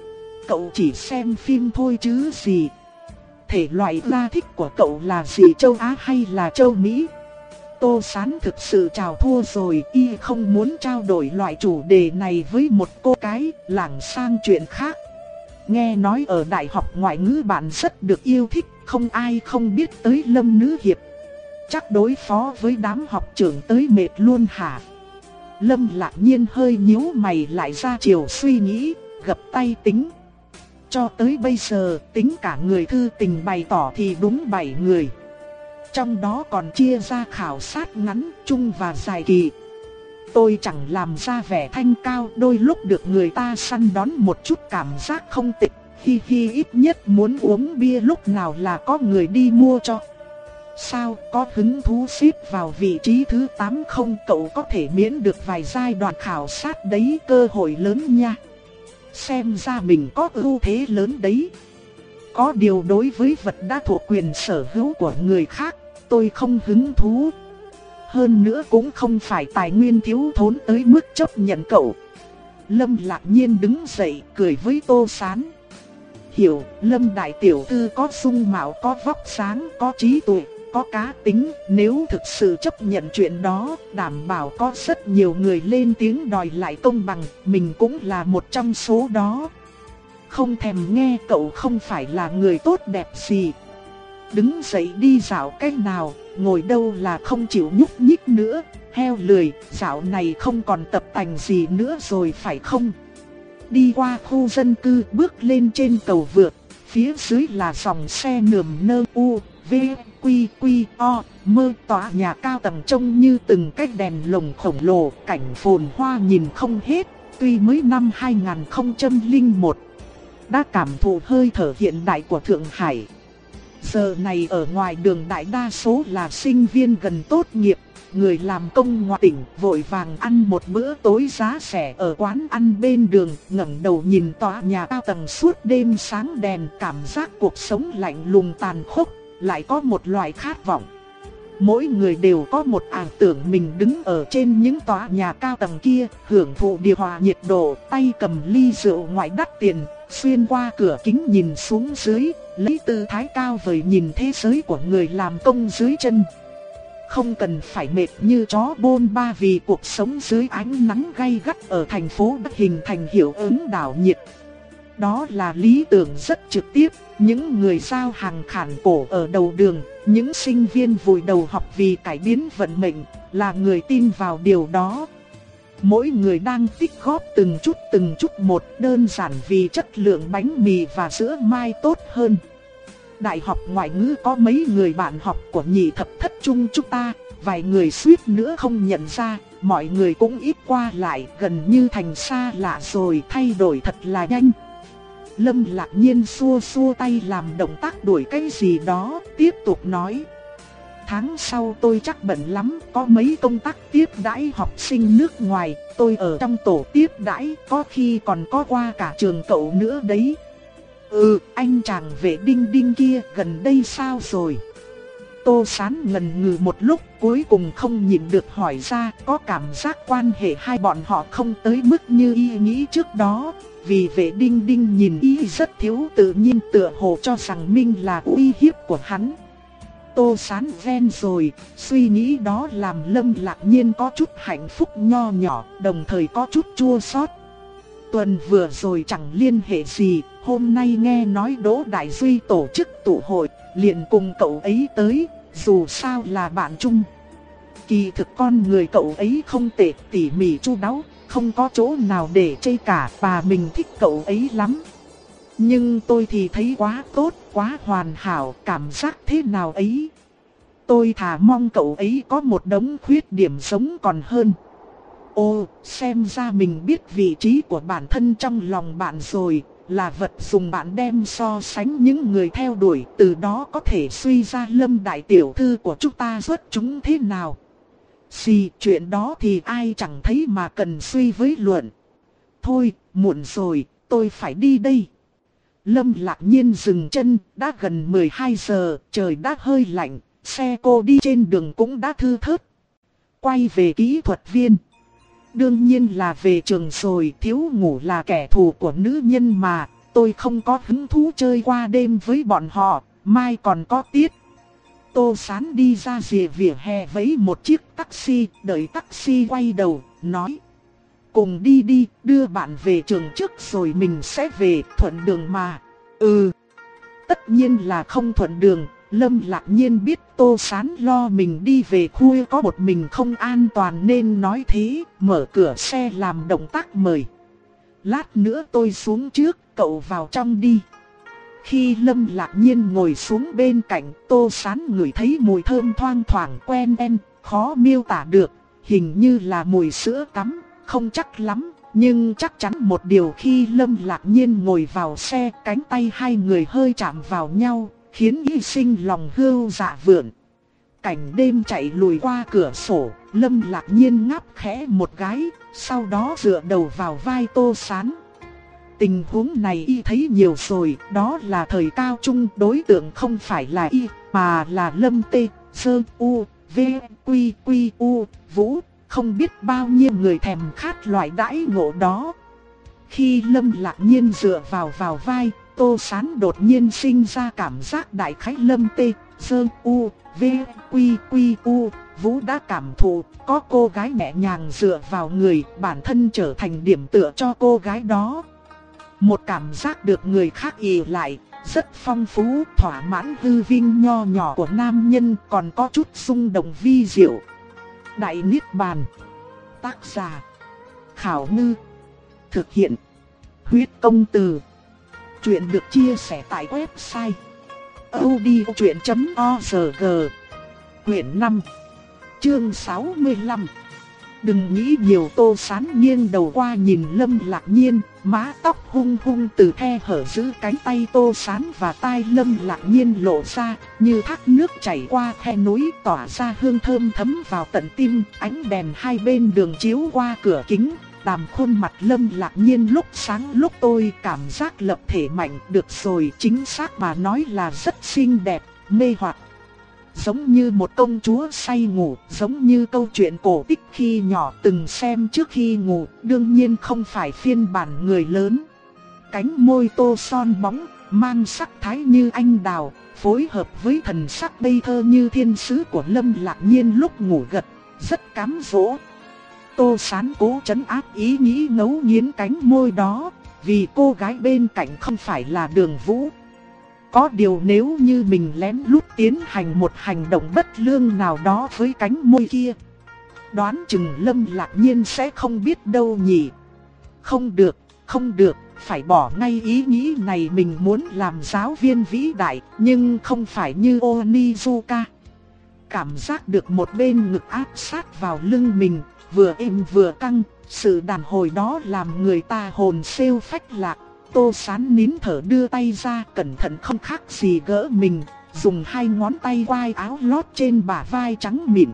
Speaker 1: cậu chỉ xem phim thôi chứ gì. Thể loại ra thích của cậu là gì, châu Á hay là châu Mỹ? Tô Sán thực sự chào thua rồi, y không muốn trao đổi loại chủ đề này với một cô gái, lảng sang chuyện khác. Nghe nói ở đại học ngoại ngữ bạn rất được yêu thích, không ai không biết tới Lâm Nữ Hiệp. Chắc đối phó với đám học trưởng tới mệt luôn hả? Lâm Lạc Nhiên hơi nhíu mày lại ra chiều suy nghĩ, gập tay tính. Cho tới bây giờ, tính cả người thư tình bày tỏ thì đúng bảy người. Trong đó còn chia ra khảo sát ngắn, trung và dài kỳ. Tôi chẳng làm ra vẻ thanh cao, đôi lúc được người ta săn đón một chút cảm giác không tệ. Hi hi, ít nhất muốn uống bia lúc nào là có người đi mua cho. Sao, có hứng thú xếp vào vị trí thứ tám không? Cậu có thể miễn được vài giai đoạn khảo sát đấy, cơ hội lớn nha. Xem ra mình có ưu thế lớn đấy. Có điều đối với vật đã thuộc quyền sở hữu của người khác, tôi không hứng thú. Hơn nữa cũng không phải tài nguyên thiếu thốn tới mức chấp nhận cậu. Lâm Lạc Nhiên đứng dậy cười với Tô Sán. Hiểu, Lâm đại tiểu thư có dung mạo, có vóc dáng, có trí tuệ, có cá tính. Nếu thực sự chấp nhận chuyện đó, đảm bảo có rất nhiều người lên tiếng đòi lại công bằng. Mình cũng là một trong số đó. Không thèm nghe cậu không phải là người tốt đẹp gì. Đứng dậy đi dạo cách nào, ngồi đâu là không chịu nhúc nhích nữa. Heo lười, dạo này không còn tập tành gì nữa rồi phải không? Đi qua khu dân cư, bước lên trên cầu vượt. Phía dưới là dòng xe nườm nơ u, v, quy, quy, o, mơ, tòa nhà cao tầng trông như từng cái đèn lồng khổng lồ. Cảnh phồn hoa nhìn không hết, tuy mới năm hai nghìn không trăm lẻ một. Đã cảm thụ hơi thở hiện đại của Thượng Hải. Giờ này ở ngoài đường đại đa số là sinh viên gần tốt nghiệp, người làm công ngoại tỉnh vội vàng ăn một bữa tối giá rẻ ở quán ăn bên đường, ngẩng đầu nhìn tòa nhà cao tầng suốt đêm sáng đèn, cảm giác cuộc sống lạnh lùng tàn khốc, lại có một loại khát vọng. Mỗi người đều có một ảo tưởng mình đứng ở trên những tòa nhà cao tầng kia, hưởng thụ điều hòa nhiệt độ, tay cầm ly rượu ngoại đắt tiền, xuyên qua cửa kính nhìn xuống dưới, lấy tư thái cao vời nhìn thế giới của người làm công dưới chân. Không cần phải mệt như chó bôn ba vì cuộc sống dưới ánh nắng gay gắt ở thành phố đã hình thành hiệu ứng đảo nhiệt. Đó là lý tưởng rất trực tiếp, những người giao hàng khản cổ ở đầu đường, những sinh viên vùi đầu học vì cải biến vận mệnh, là người tin vào điều đó. Mỗi người đang tích góp từng chút từng chút một, đơn giản vì chất lượng bánh mì và sữa mai tốt hơn. Đại học ngoại ngữ có mấy người bạn học của nhị thập thất trung chúng ta, vài người suýt nữa không nhận ra, mọi người cũng ít qua lại, gần như thành xa lạ rồi, thay đổi thật là nhanh. Lâm Lạc Nhiên xua xua tay làm động tác đuổi cái gì đó, tiếp tục nói. Tháng sau tôi chắc bận lắm, có mấy công tác tiếp đãi học sinh nước ngoài, tôi ở trong tổ tiếp đãi, có khi còn có qua cả trường cậu nữa đấy. Ừ, anh chàng vệ Đinh Đinh kia gần đây sao rồi? Tô Sán ngần ngừ một lúc, cuối cùng không nhịn được hỏi ra, có cảm giác quan hệ hai bọn họ không tới mức như y nghĩ trước đó. Vì vệ Đinh Đinh nhìn y rất thiếu tự nhiên, tựa hồ cho rằng Minh là uy hiếp của hắn. Tô Sán ven rồi, suy nghĩ đó làm Lâm Lạc Nhiên có chút hạnh phúc nho nhỏ, đồng thời có chút chua xót. Tuần vừa rồi chẳng liên hệ gì, hôm nay nghe nói Đỗ Đại Duy tổ chức tụ hội, liền cùng cậu ấy tới, dù sao là bạn chung. Kỳ thực con người cậu ấy không tệ, tỉ mỉ chu đáo, không có chỗ nào để chê cả, và mình thích cậu ấy lắm. Nhưng tôi thì thấy quá tốt, quá hoàn hảo, cảm giác thế nào ấy. Tôi thà mong cậu ấy có một đống khuyết điểm sống còn hơn. Ô, xem ra mình biết vị trí của bản thân trong lòng bạn rồi, là vật dùng bạn đem so sánh những người theo đuổi, từ đó có thể suy ra Lâm đại tiểu thư của chúng ta xuất chúng thế nào. Xì, chuyện đó thì ai chẳng thấy mà cần suy với luận. Thôi, muộn rồi, tôi phải đi đây. Lâm Lạc Nhiên dừng chân, đã gần mười hai giờ, trời đã hơi lạnh, xe cô đi trên đường cũng đã thưa thớt. Quay về kỹ thuật viên. Đương nhiên là về trường rồi, thiếu ngủ là kẻ thù của nữ nhân mà, tôi không có hứng thú chơi qua đêm với bọn họ, mai còn có tiết. Tô Sán đi ra rìa vỉa hè với một chiếc taxi, đợi taxi quay đầu, nói. Cùng đi đi, đưa bạn về trường trước rồi mình sẽ về, thuận đường mà. Ừ, tất nhiên là không thuận đường. Lâm Lạc Nhiên biết Tô Sán lo mình đi về khuya có một mình không an toàn nên nói thế, mở cửa xe làm động tác mời. Lát nữa tôi xuống trước, cậu vào trong đi. Khi Lâm Lạc Nhiên ngồi xuống bên cạnh, Tô Sán ngửi thấy mùi thơm thoang thoảng quen quen, khó miêu tả được, hình như là mùi sữa tắm, không chắc lắm. Nhưng chắc chắn một điều, khi Lâm Lạc Nhiên ngồi vào xe, cánh tay hai người hơi chạm vào nhau, khiến y sinh lòng hưu dạ vượn. Cảnh đêm chạy lùi qua cửa sổ, Lâm Lạc Nhiên ngáp khẽ một cái, sau đó dựa đầu vào vai Tô Sán. Tình huống này y thấy nhiều rồi, đó là thời cao trung, đối tượng không phải là y, mà là Lâm Tê, Sơ, U, V, Quy, Quy, U, Vũ. Không biết bao nhiêu người thèm khát loại đãi ngộ đó. Khi Lâm Lạc Nhiên dựa vào vào vai, Tô Sán đột nhiên sinh ra cảm giác đại khái Lâm Tê, Sơ, U, V, Quy, Quy, U, Vũ đã cảm thụ, có cô gái nhẹ nhàng dựa vào người, bản thân trở thành điểm tựa cho cô gái đó. Một cảm giác được người khác ỷ lại, rất phong phú, thỏa mãn hư vinh nho nhỏ của nam nhân, còn có chút xung động vi diệu. Đại Niết Bàn. Tác giả Khảo Ngư. Thực hiện Huyết Công Từ. Chuyện được chia sẻ tại website audiochuyện chấm org. Quyển năm, chương sáu mươi lăm. Đừng nghĩ nhiều. Tô Sán nghiêng đầu qua nhìn Lâm Lạc Nhiên, mái tóc hung hung từ khe hở giữ cánh tay Tô Sán và tai Lâm Lạc Nhiên lộ ra, như thác nước chảy qua khe núi tỏa ra hương thơm thấm vào tận tim. Ánh đèn hai bên đường chiếu qua cửa kính, làm khuôn mặt Lâm Lạc Nhiên lúc sáng lúc tối, cảm giác lập thể mạnh. Được rồi, chính xác mà nói là rất xinh đẹp, mê hoặc. Giống như một công chúa say ngủ, giống như câu chuyện cổ tích khi nhỏ từng xem trước khi ngủ, đương nhiên không phải phiên bản người lớn. Cánh môi tô son bóng, mang sắc thái như anh đào, phối hợp với thần sắc ngây thơ như thiên sứ của Lâm Lạc Nhiên lúc ngủ gật, rất cám dỗ. Tô Sán cố trấn áp ý nghĩ ngấu nghiến cánh môi đó, vì cô gái bên cạnh không phải là Đường Vũ. Có điều nếu như mình lén lút tiến hành một hành động bất lương nào đó với cánh môi kia, đoán chừng Lâm Lạc Nhiên sẽ không biết đâu nhỉ. Không được, không được, phải bỏ ngay ý nghĩ này. Mình muốn làm giáo viên vĩ đại, nhưng không phải như Onizuka. Cảm giác được một bên ngực áp sát vào lưng mình, vừa êm vừa căng, sự đàn hồi đó làm người ta hồn xêu phách lạc. Tô Sán nín thở đưa tay ra, cẩn thận không khác gì gỡ mình, dùng hai ngón tay quai áo lót trên bả vai trắng mịn.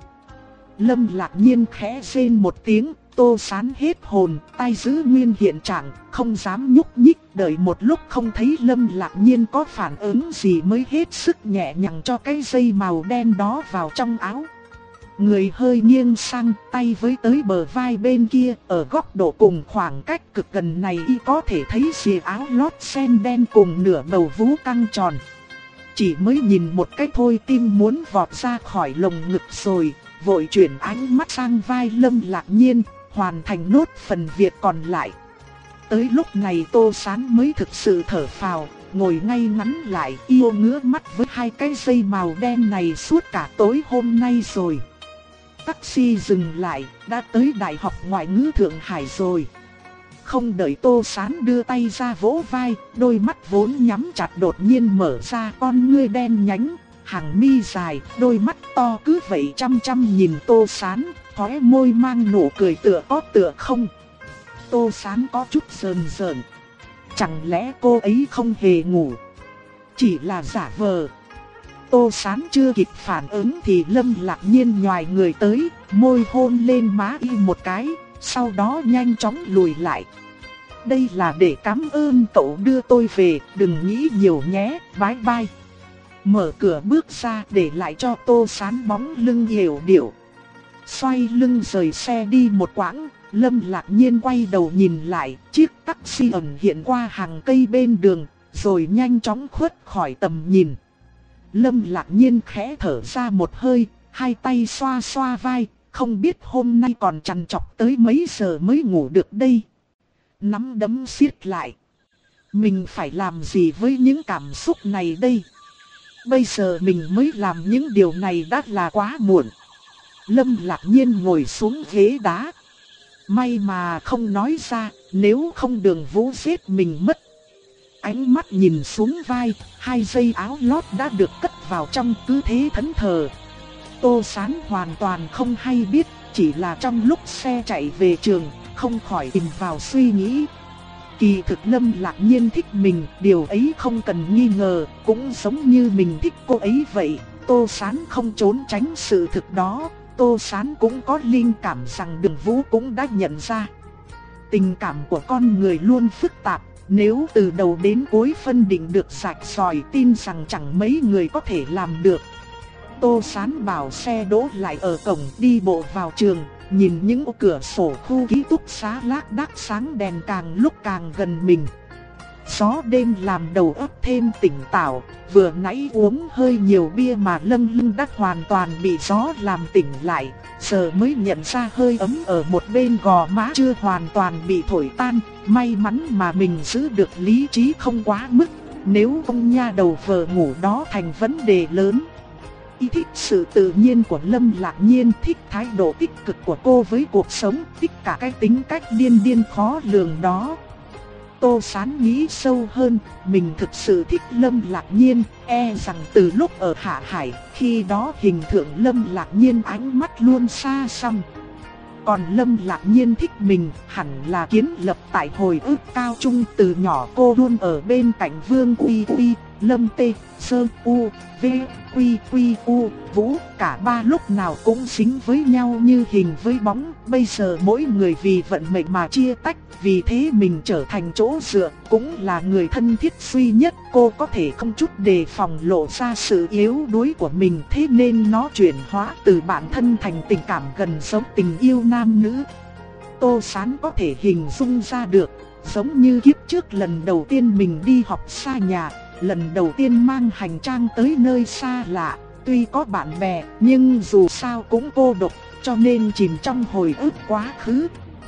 Speaker 1: Lâm Lạc Nhiên khẽ rên một tiếng, Tô Sán hết hồn, tay giữ nguyên hiện trạng, không dám nhúc nhích. Đợi một lúc không thấy Lâm Lạc Nhiên có phản ứng gì mới hết sức nhẹ nhàng cho cái dây màu đen đó vào trong áo. Người hơi nghiêng sang, tay với tới bờ vai bên kia, ở góc độ cùng khoảng cách cực gần này y có thể thấy xìa áo lót sen đen cùng nửa bầu vú căng tròn. chỉ mới nhìn một cái thôi tim muốn vọt ra khỏi lồng ngực rồi, vội chuyển ánh mắt sang vai Lâm Lạc Nhiên, hoàn thành nốt phần việc còn lại. Tới lúc này Tô Sán mới thực sự thở phào, ngồi ngay ngắn lại, yêu ngứa mắt với hai cái dây màu đen này suốt cả tối hôm nay rồi. Taxi dừng lại, đã tới Đại học Ngoại ngữ Thượng Hải rồi. Không đợi Tô Sán đưa tay ra vỗ vai, đôi mắt vốn nhắm chặt đột nhiên mở ra, con ngươi đen nhánh, hàng mi dài, đôi mắt to cứ vậy chăm chăm nhìn Tô Sán, khóe môi mang nụ cười tựa có tựa không. Tô Sán có chút sờn sờn. Chẳng lẽ cô ấy không hề ngủ, chỉ là giả vờ? Tô Sán chưa kịp phản ứng thì Lâm Lạc Nhiên nhoài người tới, môi hôn lên má y một cái, sau đó nhanh chóng lùi lại. Đây là để cảm ơn cậu đưa tôi về, đừng nghĩ nhiều nhé, bye bye. Mở cửa bước ra để lại cho Tô Sán bóng lưng yểu điệu. Xoay lưng rời xe đi một quãng, Lâm Lạc Nhiên quay đầu nhìn lại, chiếc taxi ẩn hiện qua hàng cây bên đường, rồi nhanh chóng khuất khỏi tầm nhìn. Lâm Lạc Nhiên khẽ thở ra một hơi, hai tay xoa xoa vai, không biết hôm nay còn trằn trọc tới mấy giờ mới ngủ được đây. Nắm đấm siết lại. Mình phải làm gì với những cảm xúc này đây? Bây giờ mình mới làm những điều này đã là quá muộn. Lâm Lạc Nhiên ngồi xuống ghế đá. May mà không nói ra, nếu không Đường Vũ giết mình mất. Ánh mắt nhìn xuống vai, hai dây áo lót đã được cất vào trong, cứ thế thẫn thờ. Tô Sán hoàn toàn không hay biết, chỉ là trong lúc xe chạy về trường, không khỏi tìm vào suy nghĩ. Kỳ thực Lâm Lạc Nhiên thích mình, điều ấy không cần nghi ngờ, cũng giống như mình thích cô ấy vậy. Tô Sán không trốn tránh sự thực đó. Tô Sán cũng có linh cảm rằng Đường Vũ cũng đã nhận ra. Tình cảm của con người luôn phức tạp, nếu từ đầu đến cuối phân định được sạch sỏi, tin rằng chẳng mấy người có thể làm được. Tô Sán bảo xe đỗ lại ở cổng, đi bộ vào trường, nhìn những ô cửa sổ khu ký túc xá lác đác sáng đèn càng lúc càng gần mình. Gió đêm làm đầu óc thêm tỉnh táo, vừa nãy uống hơi nhiều bia mà lâng lưng đã hoàn toàn bị gió làm tỉnh lại, giờ mới nhận ra hơi ấm ở một bên gò má chưa hoàn toàn bị thổi tan, may mắn mà mình giữ được lý trí không quá mức, nếu không nha đầu vờ ngủ đó thành vấn đề lớn. Y thích sự tự nhiên của Lâm Lạc Nhiên, thích thái độ tích cực của cô với cuộc sống, thích cả cái tính cách điên điên khó lường đó. Tô Sán nghĩ sâu hơn, mình thực sự thích Lâm Lạc Nhiên, e rằng từ lúc ở Hạ Hải, khi đó hình tượng Lâm Lạc Nhiên ánh mắt luôn xa xăm. Còn Lâm Lạc Nhiên thích mình hẳn là kiến lập tại hồi ức cao trung, từ nhỏ cô luôn ở bên cạnh Vương Uy Uy, Lâm Tê, Sơ U, V, Quy Quy U, Vũ, cả ba lúc nào cũng dính với nhau như hình với bóng. Bây giờ mỗi người vì vận mệnh mà chia tách, vì thế mình trở thành chỗ dựa, cũng là người thân thiết duy nhất. Cô có thể không chút đề phòng lộ ra sự yếu đuối của mình, thế nên nó chuyển hóa từ bản thân thành tình cảm gần giống tình yêu nam nữ. Tô Sán có thể hình dung ra được, giống như kiếp trước lần đầu tiên mình đi học xa nhà, lần đầu tiên mang hành trang tới nơi xa lạ, tuy có bạn bè nhưng dù sao cũng cô độc, cho nên chìm trong hồi ức quá khứ.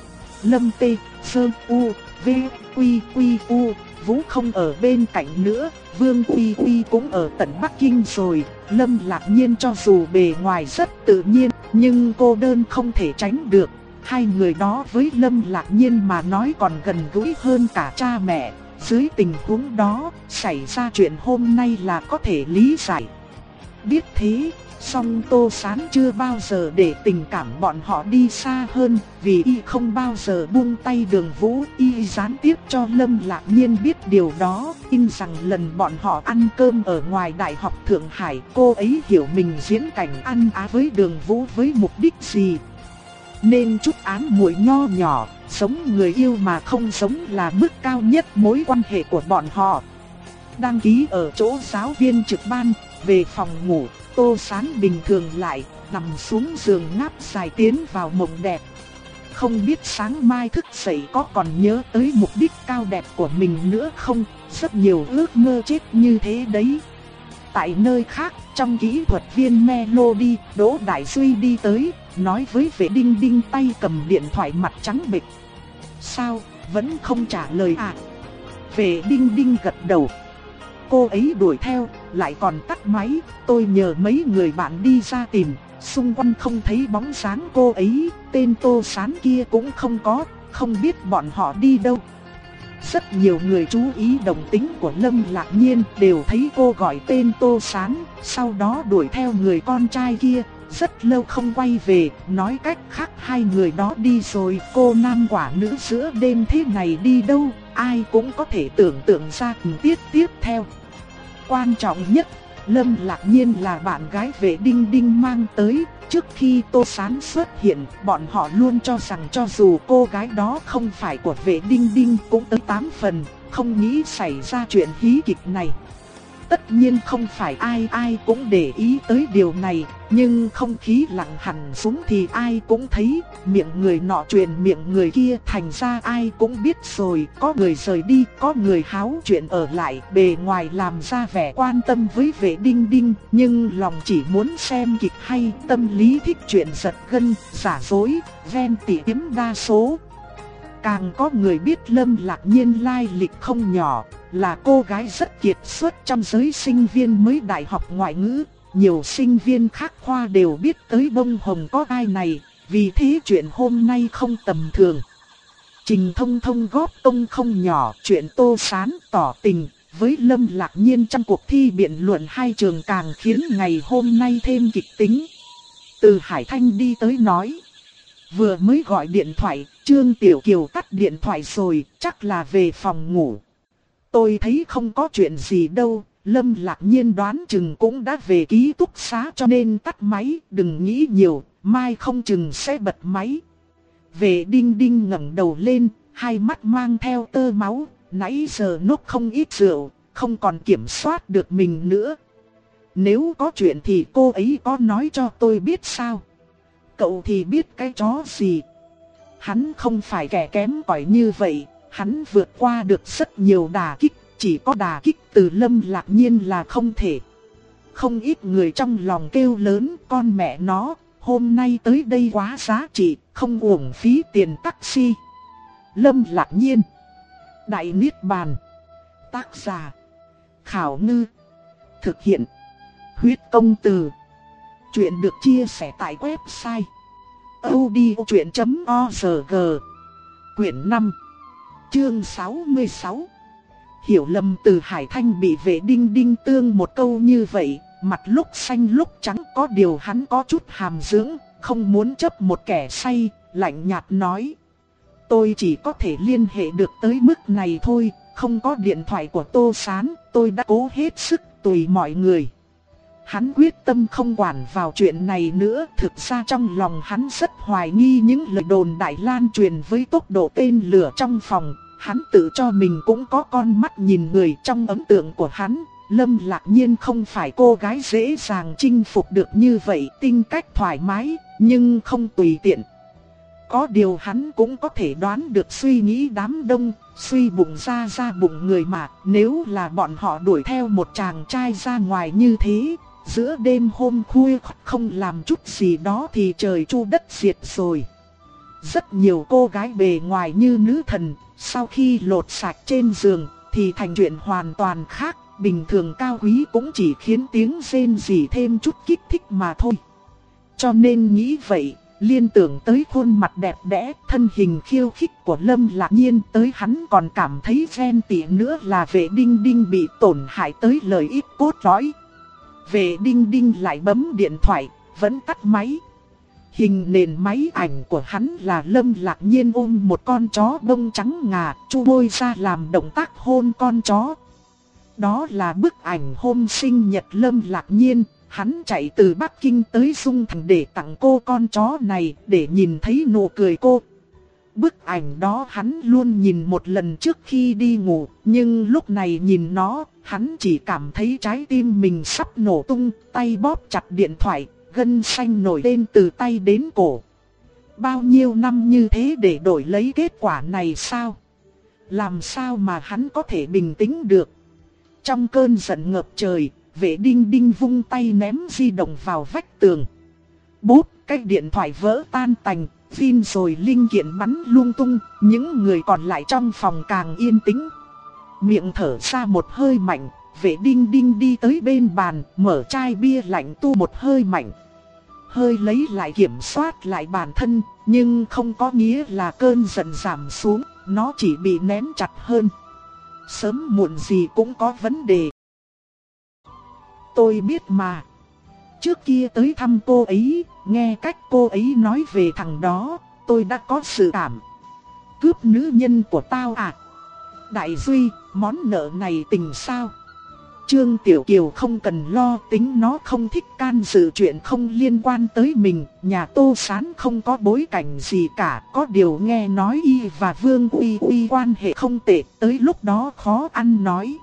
Speaker 1: Lâm Tê, Sơ U, V, Quy Quy U, Vũ không ở bên cạnh nữa, Vương Quy Quy cũng ở tận Bắc Kinh rồi. Lâm Lạc Nhiên cho dù bề ngoài rất tự nhiên, nhưng cô đơn không thể tránh được. Hai người đó với Lâm Lạc Nhiên mà nói còn gần gũi hơn cả cha mẹ. Dưới tình huống đó, xảy ra chuyện hôm nay là có thể lý giải. Biết thế, song Tô Sán chưa bao giờ để tình cảm bọn họ đi xa hơn, vì y không bao giờ buông tay Đường Vũ. Y gián tiếp cho Lâm Lạc Nhiên biết điều đó, tin rằng lần bọn họ ăn cơm ở ngoài Đại học Thượng Hải, cô ấy hiểu mình diễn cảnh ăn á với Đường Vũ với mục đích gì. Nên chút ám muội nho nhỏ, sống người yêu mà không sống là mức cao nhất mối quan hệ của bọn họ. Đăng ký ở chỗ giáo viên trực ban, về phòng ngủ, Tô Sán bình thường lại, nằm xuống giường ngáp dài tiến vào mộng đẹp. Không biết sáng mai thức dậy có còn nhớ tới mục đích cao đẹp của mình nữa không, rất nhiều ước mơ chết như thế đấy. Tại nơi khác, trong kỹ thuật viên Melody, Đỗ Đại Duy đi tới, nói với Vệ Đinh Đinh tay cầm điện thoại mặt trắng bệch. Sao, vẫn không trả lời à? Vệ Đinh Đinh gật đầu. Cô ấy đuổi theo, lại còn tắt máy, tôi nhờ mấy người bạn đi ra tìm, xung quanh không thấy bóng dáng cô ấy, tên Tô Sán kia cũng không có, không biết bọn họ đi đâu. Rất nhiều người chú ý động tĩnh của Lâm Lạc Nhiên đều thấy cô gọi tên Tô Sán, sau đó đuổi theo người con trai kia, rất lâu không quay về, nói cách khác hai người đó đi rồi, cô nam quả nữ giữa đêm thế này đi đâu, ai cũng có thể tưởng tượng ra tình tiết tiếp theo. Quan trọng nhất, Lâm Lạc Nhiên là bạn gái Vệ Đinh Đinh mang tới. Trước khi Tô Sán xuất hiện, bọn họ luôn cho rằng cho dù cô gái đó không phải của Vệ Đinh Đinh cũng tới tám phần, không nghĩ xảy ra chuyện hí kịch này. Tất nhiên không phải ai ai cũng để ý tới điều này, nhưng không khí lặng hẳn xuống thì ai cũng thấy, miệng người nọ truyền miệng người kia, thành ra ai cũng biết rồi, có người rời đi, có người háo chuyện ở lại, bề ngoài làm ra vẻ quan tâm với Vệ Đinh Đinh, nhưng lòng chỉ muốn xem kịch hay, tâm lý thích chuyện giật gân, giả dối, ghen tị chiếm đa số. Càng có người biết Lâm Lạc Nhiên lai lịch không nhỏ, là cô gái rất kiệt xuất trong giới sinh viên mới đại học ngoại ngữ. Nhiều sinh viên khác khoa đều biết tới bông hồng có ai này, vì thế chuyện hôm nay không tầm thường. Trình Thông Thông góp công không nhỏ, chuyện Tô Sán tỏ tình với Lâm Lạc Nhiên trong cuộc thi biện luận hai trường càng khiến ngày hôm nay thêm kịch tính. Từ Hải Thanh đi tới nói, vừa mới gọi điện thoại, Trương Tiểu Kiều tắt điện thoại rồi, chắc là về phòng ngủ. Tôi thấy không có chuyện gì đâu, Lâm Lạc Nhiên đoán chừng cũng đã về ký túc xá cho nên tắt máy, đừng nghĩ nhiều, mai không chừng sẽ bật máy. Vệ Đinh Đinh ngẩng đầu lên, hai mắt mang theo tơ máu, nãy giờ nốc không ít rượu, không còn kiểm soát được mình nữa. Nếu có chuyện thì cô ấy có nói cho tôi biết sao? Cậu thì biết cái chó gì? Hắn không phải kẻ kém cỏi như vậy, hắn vượt qua được rất nhiều đả kích, chỉ có đả kích từ Lâm Lạc Nhiên là không thể. Không ít người trong lòng kêu lớn, con mẹ nó, hôm nay tới đây quá giá trị, không uổng phí tiền taxi. Lâm Lạc Nhiên, Đại Niết Bàn. Tác giả Khảo Ngư. Thực hiện Huyết Công Từ. Chuyện được chia sẻ tại website audiochuyện chấm org. Quyển năm, chương sáu mươi sáu. Hiểu lầm. Từ Hải Thanh bị Vệ Đinh Đinh tương một câu như vậy, mặt lúc xanh lúc trắng, có điều hắn có chút hàm dưỡng, không muốn chấp một kẻ say, lạnh nhạt nói: tôi chỉ có thể liên hệ được tới mức này thôi, không có điện thoại của Tô Sán, tôi đã cố hết sức tùy mọi người. Hắn quyết tâm không quản vào chuyện này nữa, thực ra trong lòng hắn rất hoài nghi những lời đồn đại lan truyền với tốc độ tên lửa trong phòng. Hắn tự cho mình cũng có con mắt nhìn người, trong ấn tượng của hắn, Lâm Lạc Nhiên không phải cô gái dễ dàng chinh phục được như vậy, tính cách thoải mái, nhưng không tùy tiện. Có điều hắn cũng có thể đoán được suy nghĩ đám đông, suy bụng ra ra bụng người mà, nếu là bọn họ đuổi theo một chàng trai ra ngoài như thế, giữa đêm hôm khuya không làm chút gì đó thì trời chu đất diệt rồi. Rất nhiều cô gái bề ngoài như nữ thần, sau khi lột sạch trên giường thì thành chuyện hoàn toàn khác, bình thường cao quý cũng chỉ khiến tiếng rên rỉ thêm chút kích thích mà thôi. Cho nên nghĩ vậy, liên tưởng tới khuôn mặt đẹp đẽ, thân hình khiêu khích của Lâm Lạc Nhiên, tới hắn còn cảm thấy ghen tị nữa là Vệ Đinh Đinh bị tổn hại tới lợi ích cốt lõi. Vệ Đinh Đinh lại bấm điện thoại, vẫn tắt máy. Hình nền máy ảnh của hắn là Lâm Lạc Nhiên ôm một con chó bông trắng ngà, chu môi ra làm động tác hôn con chó. Đó là bức ảnh hôm sinh nhật Lâm Lạc Nhiên, hắn chạy từ Bắc Kinh tới Dung Thành để tặng cô con chó này, để nhìn thấy nụ cười cô. Bức ảnh đó hắn luôn nhìn một lần trước khi đi ngủ, nhưng lúc này nhìn nó, hắn chỉ cảm thấy trái tim mình sắp nổ tung, tay bóp chặt điện thoại, gân xanh nổi lên từ tay đến cổ. Bao nhiêu năm như thế để đổi lấy kết quả này sao? Làm sao mà hắn có thể bình tĩnh được? Trong cơn giận ngập trời, Vệ Đinh Đinh vung tay ném di động vào vách tường. Bốp, cái điện thoại vỡ tan tành, pin rồi linh kiện bắn lung tung, những người còn lại trong phòng càng yên tĩnh. Miệng thở ra một hơi mạnh, Vệ Đinh Đinh đi tới bên bàn, mở chai bia lạnh tu một hơi mạnh. Hơi lấy lại kiểm soát lại bản thân, nhưng không có nghĩa là cơn giận giảm xuống, nó chỉ bị nén chặt hơn. Sớm muộn gì cũng có vấn đề. Tôi biết mà. Trước kia tới thăm cô ấy, nghe cách cô ấy nói về thằng đó, tôi đã có sự cảm. Cướp nữ nhân của tao à? Đại Duy, món nợ này tình sao? Trương Tiểu Kiều không cần lo, tính nó không thích can dự chuyện không liên quan tới mình. Nhà Tô Sán không có bối cảnh gì cả, có điều nghe nói y và Vương Uy Uy quan hệ không tệ, tới lúc đó khó ăn nói.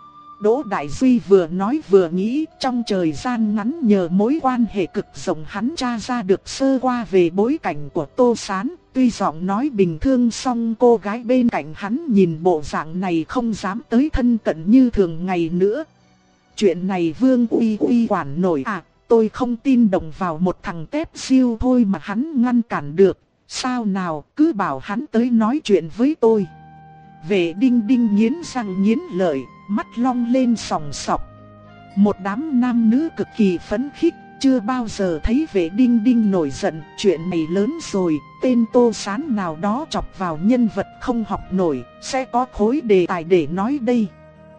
Speaker 1: Đỗ Đại Duy vừa nói vừa nghĩ, trong thời gian ngắn nhờ mối quan hệ cực rộng hắn tra ra được sơ qua về bối cảnh của Tô Sán. Tuy giọng nói bình thường song cô gái bên cạnh hắn nhìn bộ dạng này không dám tới thân cận như thường ngày nữa. Chuyện này Vương Uy Uy quản nổi à, tôi không tin động vào một thằng tép siêu thôi mà hắn ngăn cản được. Sao nào, cứ bảo hắn tới nói chuyện với tôi. Vệ Đinh Đinh nghiến răng nghiến lợi, mắt long lên sòng sọc. Một đám nam nữ cực kỳ phấn khích, chưa bao giờ thấy Vệ Đinh Đinh nổi giận. Chuyện này lớn rồi, tên Tô Sán nào đó chọc vào nhân vật không học nổi, sẽ có khối đề tài để nói đây.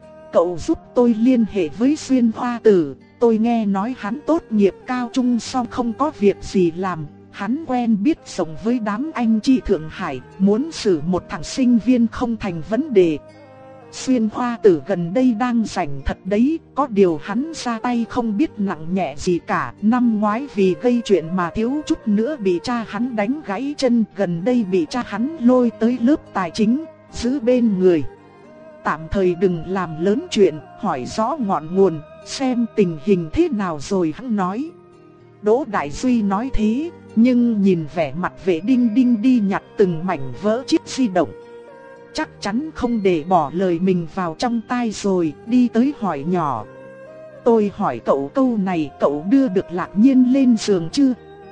Speaker 1: Cậu giúp tôi liên hệ với Xuyên Hoa Tử, tôi nghe nói hắn tốt nghiệp cao trung xong không có việc gì làm. Hắn quen biết sống với đám anh chị Thượng Hải, muốn xử một thằng sinh viên không thành vấn đề. Xuyên Hoa Tử gần đây đang rảnh thật đấy, có điều hắn ra tay không biết nặng nhẹ gì cả. Năm ngoái vì gây chuyện mà thiếu chút nữa bị cha hắn đánh gãy chân, gần đây bị cha hắn lôi tới lớp tài chính, giữ bên người. Tạm thời đừng làm lớn chuyện, hỏi rõ ngọn nguồn, xem tình hình thế nào rồi hắn nói. Đỗ Đại Duy nói thế, nhưng nhìn vẻ mặt Vệ Đinh Đinh đi nhặt từng mảnh vỡ chiếc di động. Chắc chắn không để bỏ lời mình vào trong tai rồi, đi tới hỏi nhỏ. Tôi hỏi cậu câu này, cậu đưa được Lạc Nhiên lên giường chưa?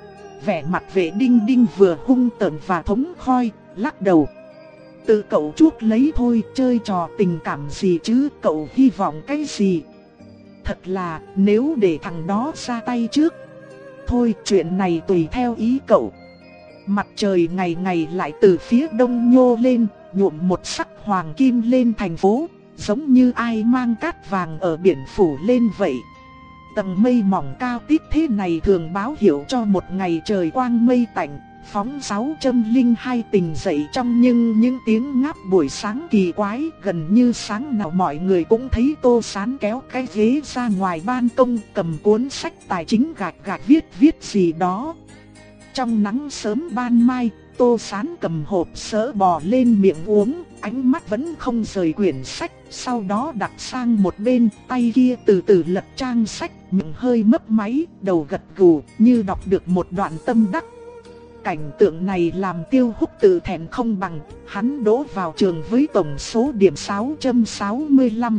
Speaker 1: Vẻ mặt Vệ Đinh Đinh vừa hung tợn và thống khoi, lắc đầu. Tự cậu chuốc lấy thôi, chơi trò tình cảm gì chứ, cậu hy vọng cái gì? Thật là, nếu để thằng đó ra tay trước. Thôi, chuyện này tùy theo ý cậu. Mặt trời ngày ngày lại từ phía đông nhô lên, nhuộm một sắc hoàng kim lên thành phố, giống như ai mang cát vàng ở biển phủ lên vậy. Tầng mây mỏng cao tít thế này thường báo hiệu cho một ngày trời quang mây tạnh. Phóng sáu châm linh hai tình dậy trong nhưng những tiếng ngáp buổi sáng kỳ quái. Gần như sáng nào mọi người cũng thấy Tô Sán kéo cái ghế ra ngoài ban công, cầm cuốn sách tài chính gạch gạch viết viết gì đó. Trong nắng sớm ban mai, Tô Sán cầm hộp sữa bò lên miệng uống, ánh mắt vẫn không rời quyển sách. Sau đó đặt sang một bên, tay kia từ từ lật trang sách, miệng hơi mấp máy, đầu gật gù như đọc được một đoạn tâm đắc. Cảnh tượng này làm Tiêu Húc tự thẹn không bằng, hắn đỗ vào trường với tổng số điểm sáu trăm sáu mươi lăm.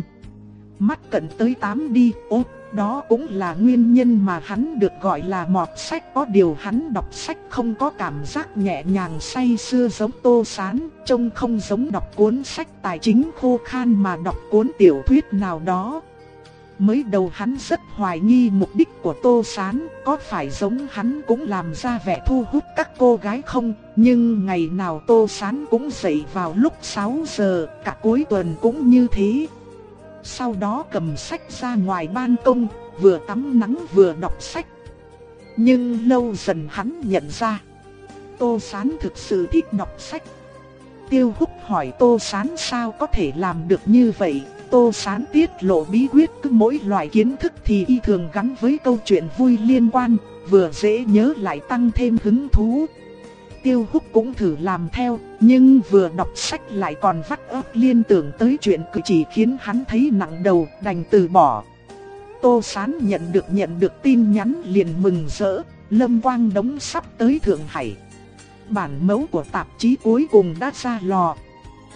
Speaker 1: Mắt cận tới tám đi, ố, đó cũng là nguyên nhân mà hắn được gọi là mọt sách. Có điều hắn đọc sách không có cảm giác nhẹ nhàng say sưa giống Tô Sán, trông không giống đọc cuốn sách tài chính khô khan mà đọc cuốn tiểu thuyết nào đó. Mới đầu hắn rất hoài nghi mục đích của Tô Sán, có phải giống hắn cũng làm ra vẻ thu hút các cô gái không? Nhưng ngày nào Tô Sán cũng dậy vào lúc sáu giờ, cả cuối tuần cũng như thế. Sau đó cầm sách ra ngoài ban công, vừa tắm nắng vừa đọc sách. Nhưng lâu dần hắn nhận ra, Tô Sán thực sự thích đọc sách. Tiêu Húc hỏi Tô Sán sao có thể làm được như vậy. Tô Sán tiết lộ bí quyết, cứ mỗi loại kiến thức thì y thường gắn với câu chuyện vui liên quan, vừa dễ nhớ lại tăng thêm hứng thú. Tiêu Húc cũng thử làm theo, nhưng vừa đọc sách lại còn vắt óc liên tưởng tới chuyện cử chỉ khiến hắn thấy nặng đầu, đành từ bỏ. Tô Sán nhận được nhận được tin nhắn liền mừng rỡ, Lâm Quang Đống sắp tới Thượng Hải. Bản mẫu của tạp chí cuối cùng đã ra lò.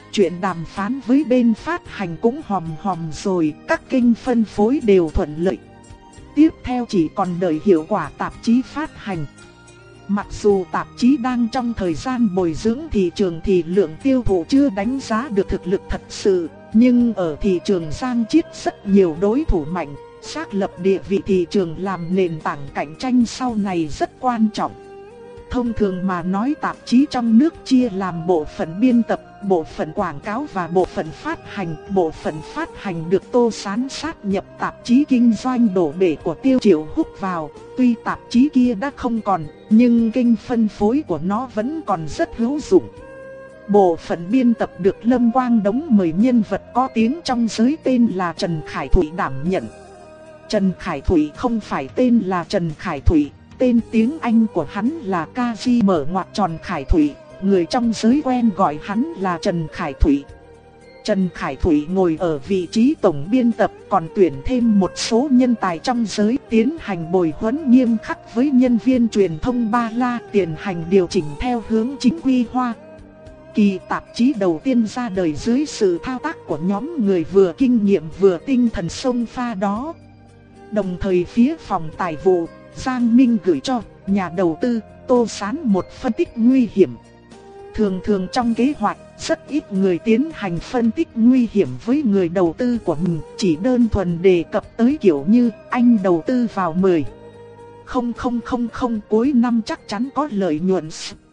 Speaker 1: chuyện đàm phán với bên phát hành cũng hòm hòm rồi, các kênh phân phối đều thuận lợi. Tiếp theo chỉ còn đợi hiệu quả tạp chí phát hành. Mặc dù tạp chí đang trong thời gian bồi dưỡng thị trường thì lượng tiêu thụ chưa đánh giá được thực lực thật sự, nhưng ở thị trường Giang Chiết rất nhiều đối thủ mạnh, xác lập địa vị thị trường làm nền tảng cạnh tranh sau này rất quan trọng. Thông thường mà nói, tạp chí trong nước chia làm bộ phận biên tập, bộ phận quảng cáo và bộ phận phát hành. Bộ phận phát hành được Tô Sán sát nhập tạp chí kinh doanh đổ bể của Tiêu Triệu Húc vào. Tuy tạp chí kia đã không còn, nhưng kênh phân phối của nó vẫn còn rất hữu dụng. Bộ phận biên tập được Lâm Quang Đống mời nhân vật có tiếng trong giới tên là Trần Khải Thụy đảm nhận. Trần Khải Thụy không phải tên là Trần Khải Thụy, tên tiếng Anh của hắn là ca giê mở ngoặc tròn Khải Thụy, người trong giới quen gọi hắn là Trần Khải Thụy. Trần Khải Thụy ngồi ở vị trí tổng biên tập, còn tuyển thêm một số nhân tài trong giới tiến hành bồi huấn nghiêm khắc với nhân viên truyền thông Ba La, tiến hành điều chỉnh theo hướng chính quy hóa. Kỳ tạp chí đầu tiên ra đời dưới sự thao tác của nhóm người vừa kinh nghiệm vừa tinh thần xông pha đó. Đồng thời phía phòng tài vụ, Giang Minh gửi cho nhà đầu tư Tô Sán một phân tích nguy hiểm. Thường thường trong kế hoạch, rất ít người tiến hành phân tích nguy hiểm với người đầu tư của mình, chỉ đơn thuần đề cập tới kiểu như anh đầu tư vào mười không không không không cuối năm chắc chắn có lợi nhuận.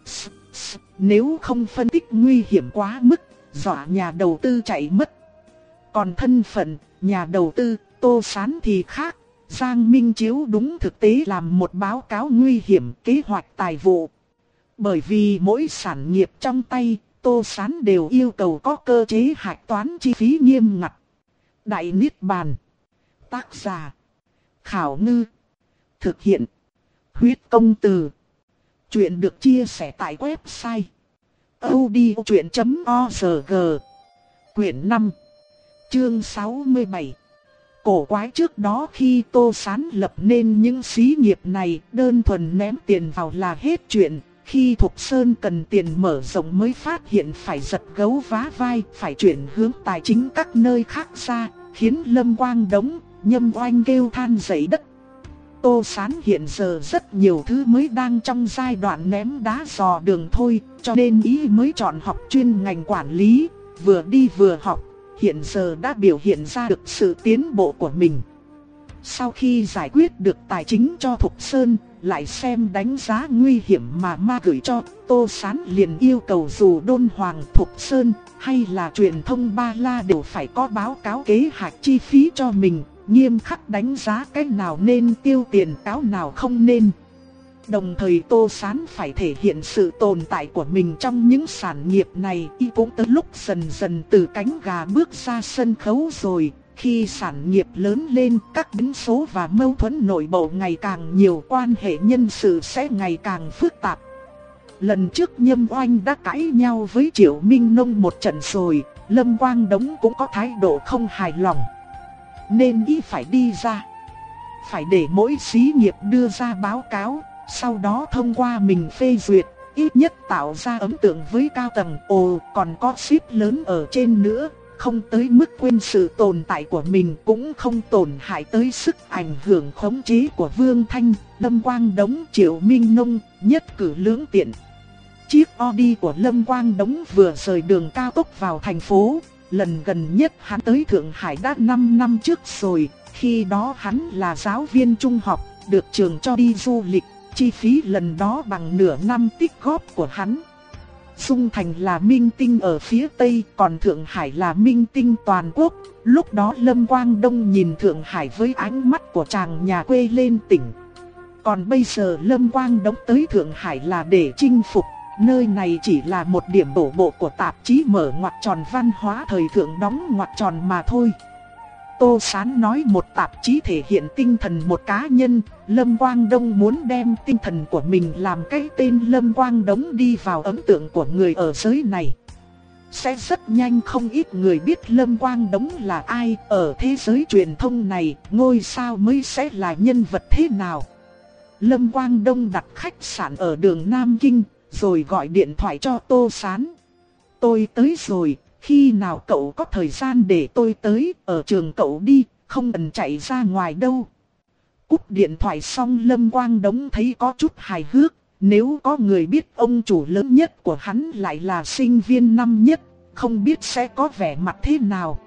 Speaker 1: Nếu không phân tích nguy hiểm quá mức, dọa nhà đầu tư chạy mất. Còn thân phận nhà đầu tư Tô Sán thì khác. Giang Minh chiếu đúng thực tế làm một báo cáo nguy hiểm kế hoạch tài vụ. Bởi vì mỗi sản nghiệp trong tay, Tô Sán đều yêu cầu có cơ chế hạch toán chi phí nghiêm ngặt. Đại Niết Bàn. Tác giả: Khảo Ngư. Thực hiện: Huyết Công Từ. Chuyện được chia sẻ tại website audiochuyện chấm org. Quyển năm, chương sáu mươi bảy. Cổ quái trước đó khi Tô Sán lập nên những xí nghiệp này, đơn thuần ném tiền vào là hết chuyện. Khi Thục Sơn cần tiền mở rộng mới phát hiện phải giật gấu vá vai, phải chuyển hướng tài chính các nơi khác ra, khiến Lâm Quang Đống, Nhâm Oanh kêu than dậy đất. Tô Sán hiện giờ rất nhiều thứ mới đang trong giai đoạn ném đá dò đường thôi, cho nên ý mới chọn học chuyên ngành quản lý, vừa đi vừa học. Hiện giờ đã biểu hiện ra được sự tiến bộ của mình. Sau khi giải quyết được tài chính cho Thục Sơn, lại xem đánh giá nguy hiểm mà ma gửi cho, Tô Sán liền yêu cầu dù Đôn Hoàng, Thục Sơn hay là truyền thông Ba La đều phải có báo cáo kế hoạch chi phí cho mình, nghiêm khắc đánh giá cái nào nên tiêu tiền, cáo nào không nên. Đồng thời Tô Sán phải thể hiện sự tồn tại của mình trong những sản nghiệp này. Y cũng tới lúc dần dần từ cánh gà bước ra sân khấu rồi. Khi sản nghiệp lớn lên, các biến số và mâu thuẫn nội bộ ngày càng nhiều, quan hệ nhân sự sẽ ngày càng phức tạp. Lần trước Nhâm Oanh đã cãi nhau với Triệu Minh Nông một trận rồi, Lâm Quang Đống cũng có thái độ không hài lòng. Nên y phải đi ra, phải để mỗi xí nghiệp đưa ra báo cáo, sau đó thông qua mình phê duyệt, ít nhất tạo ra ấn tượng với cao tầng. Ồ, còn có ship lớn ở trên nữa, không tới mức quên sự tồn tại của mình, cũng không tổn hại tới sức ảnh hưởng khống chế của Vương Thanh, Lâm Quang Đống, Triệu Minh Nông, nhất cử lưỡng tiện. Chiếc Audi của Lâm Quang Đống vừa rời đường cao tốc vào thành phố, lần gần nhất hắn tới Thượng Hải đã năm năm trước rồi, khi đó hắn là giáo viên trung học, được trường cho đi du lịch. Chi phí lần đó bằng nửa năm tích góp của hắn. Dung Thành là minh tinh ở phía Tây, còn Thượng Hải là minh tinh toàn quốc. Lúc đó Lâm Quang Đông nhìn Thượng Hải với ánh mắt của chàng nhà quê lên tỉnh. Còn bây giờ Lâm Quang Đông tới Thượng Hải là để chinh phục. Nơi này chỉ là một điểm đổ bộ của tạp chí mở ngoặc tròn văn hóa thời thượng đóng ngoặc tròn mà thôi. Tô Sán nói một tạp chí thể hiện tinh thần một cá nhân, Lâm Quang Đông muốn đem tinh thần của mình làm cái tên Lâm Quang Đống đi vào ấn tượng của người ở giới này. Sẽ rất nhanh không ít người biết Lâm Quang Đống là ai, ở thế giới truyền thông này, ngôi sao mới sẽ là nhân vật thế nào. Lâm Quang Đông đặt khách sạn ở đường Nam Kinh, rồi gọi điện thoại cho Tô Sán. Tôi tới rồi, khi nào cậu có thời gian để tôi tới, ở trường cậu đi, không cần chạy ra ngoài đâu. Cúp điện thoại xong Lâm Quang Đống thấy có chút hài hước, nếu có người biết ông chủ lớn nhất của hắn lại là sinh viên năm nhất, không biết sẽ có vẻ mặt thế nào.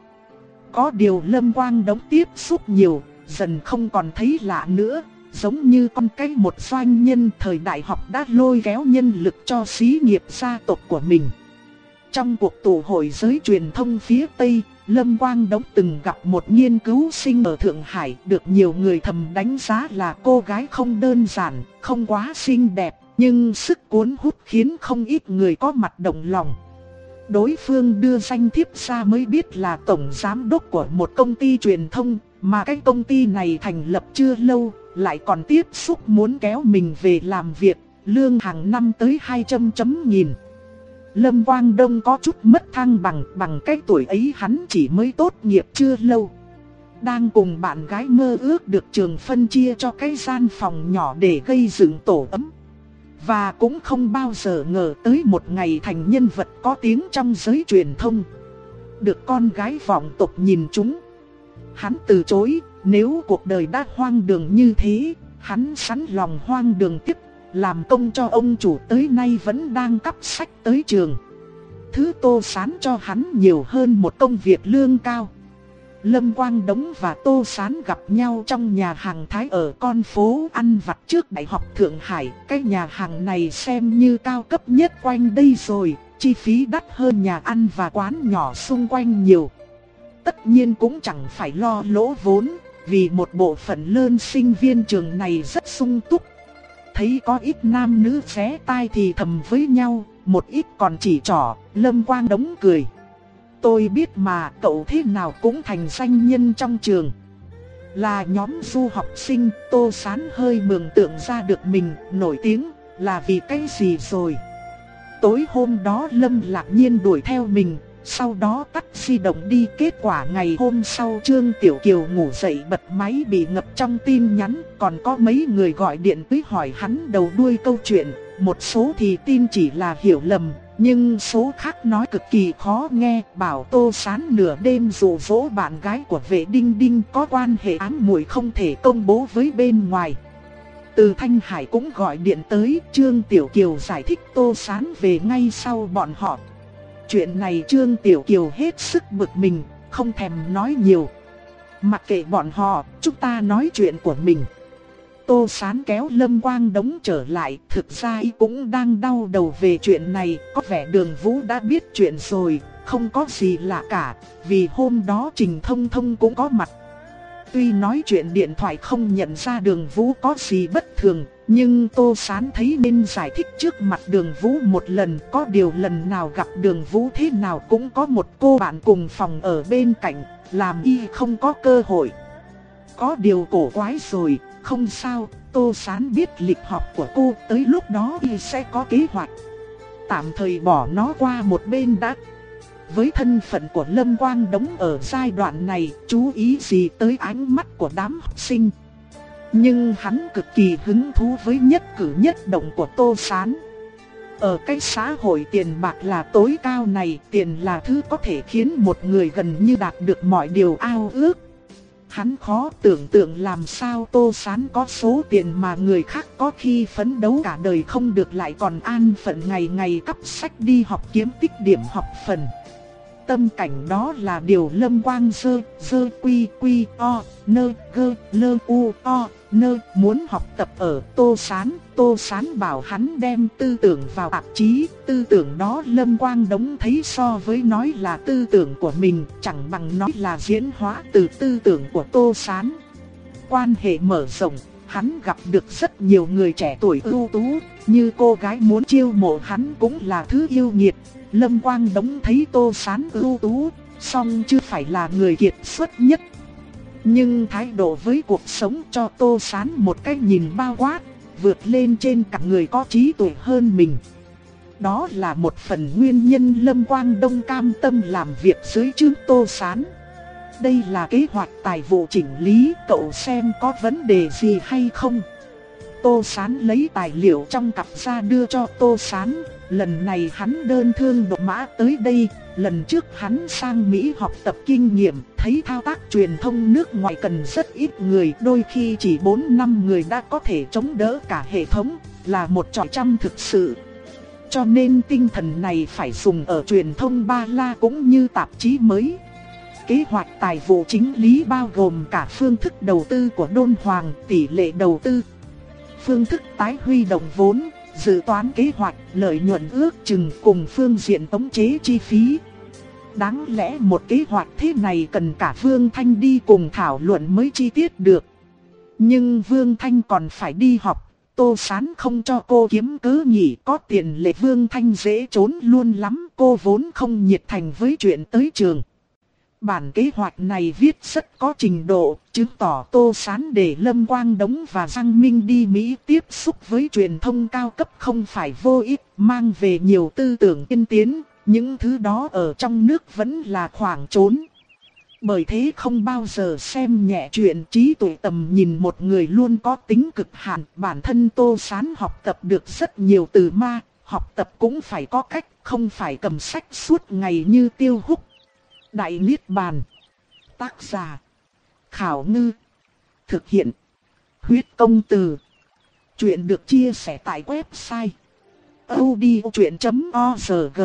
Speaker 1: Có điều Lâm Quang Đống tiếp xúc nhiều, dần không còn thấy lạ nữa, giống như con cái một doanh nhân thời đại học đã lôi kéo nhân lực cho xí nghiệp gia tộc của mình. Trong cuộc tụ hội giới truyền thông phía Tây, Lâm Quang Đống từng gặp một nghiên cứu sinh ở Thượng Hải được nhiều người thầm đánh giá là cô gái không đơn giản, không quá xinh đẹp, nhưng sức cuốn hút khiến không ít người có mặt động lòng. Đối phương đưa danh thiếp ra mới biết là tổng giám đốc của một công ty truyền thông, mà cái công ty này thành lập chưa lâu, lại còn tiếp xúc muốn kéo mình về làm việc, lương hàng năm tới hai trăm chấm nghìn. Lâm Quang Đông có chút mất thăng bằng, bằng cái tuổi ấy hắn chỉ mới tốt nghiệp chưa lâu. Đang cùng bạn gái mơ ước được trường phân chia cho cái gian phòng nhỏ để gây dựng tổ ấm. Và cũng không bao giờ ngờ tới một ngày thành nhân vật có tiếng trong giới truyền thông. Được con gái vọng tộc nhìn chúng. Hắn từ chối, nếu cuộc đời đã hoang đường như thế, hắn sẵn lòng hoang đường tiếp, làm công cho ông chủ tới nay vẫn đang cắp sách tới trường. Thứ Tô Sán cho hắn nhiều hơn một công việc lương cao. Lâm Quang Đống và Tô Sán gặp nhau trong nhà hàng Thái ở con phố ăn vặt trước Đại học Thượng Hải. Cái nhà hàng này xem như cao cấp nhất quanh đây rồi, chi phí đắt hơn nhà ăn và quán nhỏ xung quanh nhiều. Tất nhiên cũng chẳng phải lo lỗ vốn, vì một bộ phận lớn sinh viên trường này rất sung túc. Thấy có ít nam nữ xé tai thì thầm với nhau, một ít còn chỉ trỏ. Lâm Quang Đống cười. Tôi biết mà, cậu thế nào cũng thành danh nhân trong trường. Là nhóm du học sinh, Tô Sán hơi mường tượng ra được mình nổi tiếng là vì cái gì rồi. Tối hôm đó Lâm Lạc Nhiên đuổi theo mình, sau đó tắt di động đi. Kết quả ngày hôm sau Trương Tiểu Kiều ngủ dậy bật máy bị ngập trong tin nhắn. Còn có mấy người gọi điện tới hỏi hắn đầu đuôi câu chuyện. Một số thì tin chỉ là hiểu lầm, nhưng số khác nói cực kỳ khó nghe, bảo Tô Sán nửa đêm dụ dỗ bạn gái của Vệ Đinh Đinh có quan hệ ám muội không thể công bố với bên ngoài. Từ Thanh Hải cũng gọi điện tới, Trương Tiểu Kiều giải thích Tô Sán về ngay sau bọn họ. Chuyện này Trương Tiểu Kiều hết sức bực mình, không thèm nói nhiều. Mặc kệ bọn họ, chúng ta nói chuyện của mình. Tô Sán kéo Lâm Quang Đống trở lại, thực ra y cũng đang đau đầu về chuyện này, có vẻ Đường Vũ đã biết chuyện rồi, không có gì lạ cả, vì hôm đó Trình Thông Thông cũng có mặt. Tuy nói chuyện điện thoại không nhận ra Đường Vũ có gì bất thường, nhưng Tô Sán thấy nên giải thích trước mặt Đường Vũ một lần. Có điều lần nào gặp Đường Vũ thế nào cũng có một cô bạn cùng phòng ở bên cạnh, làm y không có cơ hội. Có điều cổ quái rồi, không sao, Tô Sán biết lịch học của cô, tới lúc đó y sẽ có kế hoạch. Tạm thời bỏ nó qua một bên đã. Với thân phận của Lâm Quang Đống ở giai đoạn này, chú ý gì tới ánh mắt của đám học sinh. Nhưng hắn cực kỳ hứng thú với nhất cử nhất động của Tô Sán. Ở cái xã hội tiền bạc là tối cao này, tiền là thứ có thể khiến một người gần như đạt được mọi điều ao ước. Hắn khó tưởng tượng làm sao Tô Sán có số tiền mà người khác có khi phấn đấu cả đời không được, lại còn an phận ngày ngày cắp sách đi học kiếm tích điểm học phần. Tâm cảnh đó là điều Lâm Quang Dơ, Dơ Quy Quy O, Nơ Gơ, Lơ U O, Nơ muốn học tập ở Tô Sán. Tô Sán bảo hắn đem tư tưởng vào tạp chí, tư tưởng đó Lâm Quang Đống thấy so với nói là tư tưởng của mình, chẳng bằng nói là diễn hóa từ tư tưởng của Tô Sán. Quan hệ mở rộng, hắn gặp được rất nhiều người trẻ tuổi ưu tú, như cô gái muốn chiêu mộ hắn cũng là thứ yêu nghiệt. Lâm Quang Đống thấy Tô Sán ưu tú, song chưa phải là người kiệt xuất nhất. Nhưng thái độ với cuộc sống cho Tô Sán một cái nhìn bao quát, vượt lên trên cả người có trí tuệ hơn mình. Đó là một phần nguyên nhân Lâm Quang Đông cam tâm làm việc dưới trướng Tô Sán. Đây là kế hoạch tài vụ chỉnh lý, cậu xem có vấn đề gì hay không? Tô Sán lấy tài liệu trong cặp ra đưa cho Tô Sán, lần này hắn đơn thương độc mã tới đây. Lần trước hắn sang Mỹ học tập kinh nghiệm, thấy thao tác truyền thông nước ngoài cần rất ít người, đôi khi chỉ bốn năm người đã có thể chống đỡ cả hệ thống, là một trò trăm thực sự. Cho nên tinh thần này phải dùng ở truyền thông Ba La cũng như tạp chí mới. Kế hoạch tài vụ chính lý bao gồm cả phương thức đầu tư của Đôn Hoàng, tỷ lệ đầu tư, phương thức tái huy động vốn, dự toán kế hoạch, lợi nhuận ước chừng cùng phương diện tống chế chi phí. Đáng lẽ một kế hoạch thế này cần cả Vương Thanh đi cùng thảo luận mới chi tiết được. Nhưng Vương Thanh còn phải đi học, Tô Sán không cho cô kiếm cớ nghỉ, có tiền lệ Vương Thanh dễ trốn luôn lắm, cô vốn không nhiệt thành với chuyện tới trường. Bản kế hoạch này viết rất có trình độ, chứng tỏ Tô Sán để Lâm Quang Đống và Giang Minh đi Mỹ tiếp xúc với truyền thông cao cấp không phải vô ích, mang về nhiều tư tưởng tiên tiến, những thứ đó ở trong nước vẫn là khoảng trốn. Bởi thế không bao giờ xem nhẹ chuyện trí tuệ tầm nhìn một người luôn có tính cực hạn, bản thân Tô Sán học tập được rất nhiều từ ma, học tập cũng phải có cách, không phải cầm sách suốt ngày như Tiêu Húc. Đại Niết Bàn. Tác giả Khảo Ngư. Thực hiện Huyết Công Từ. Chuyện được chia sẻ tại website audiochuyện chấm org.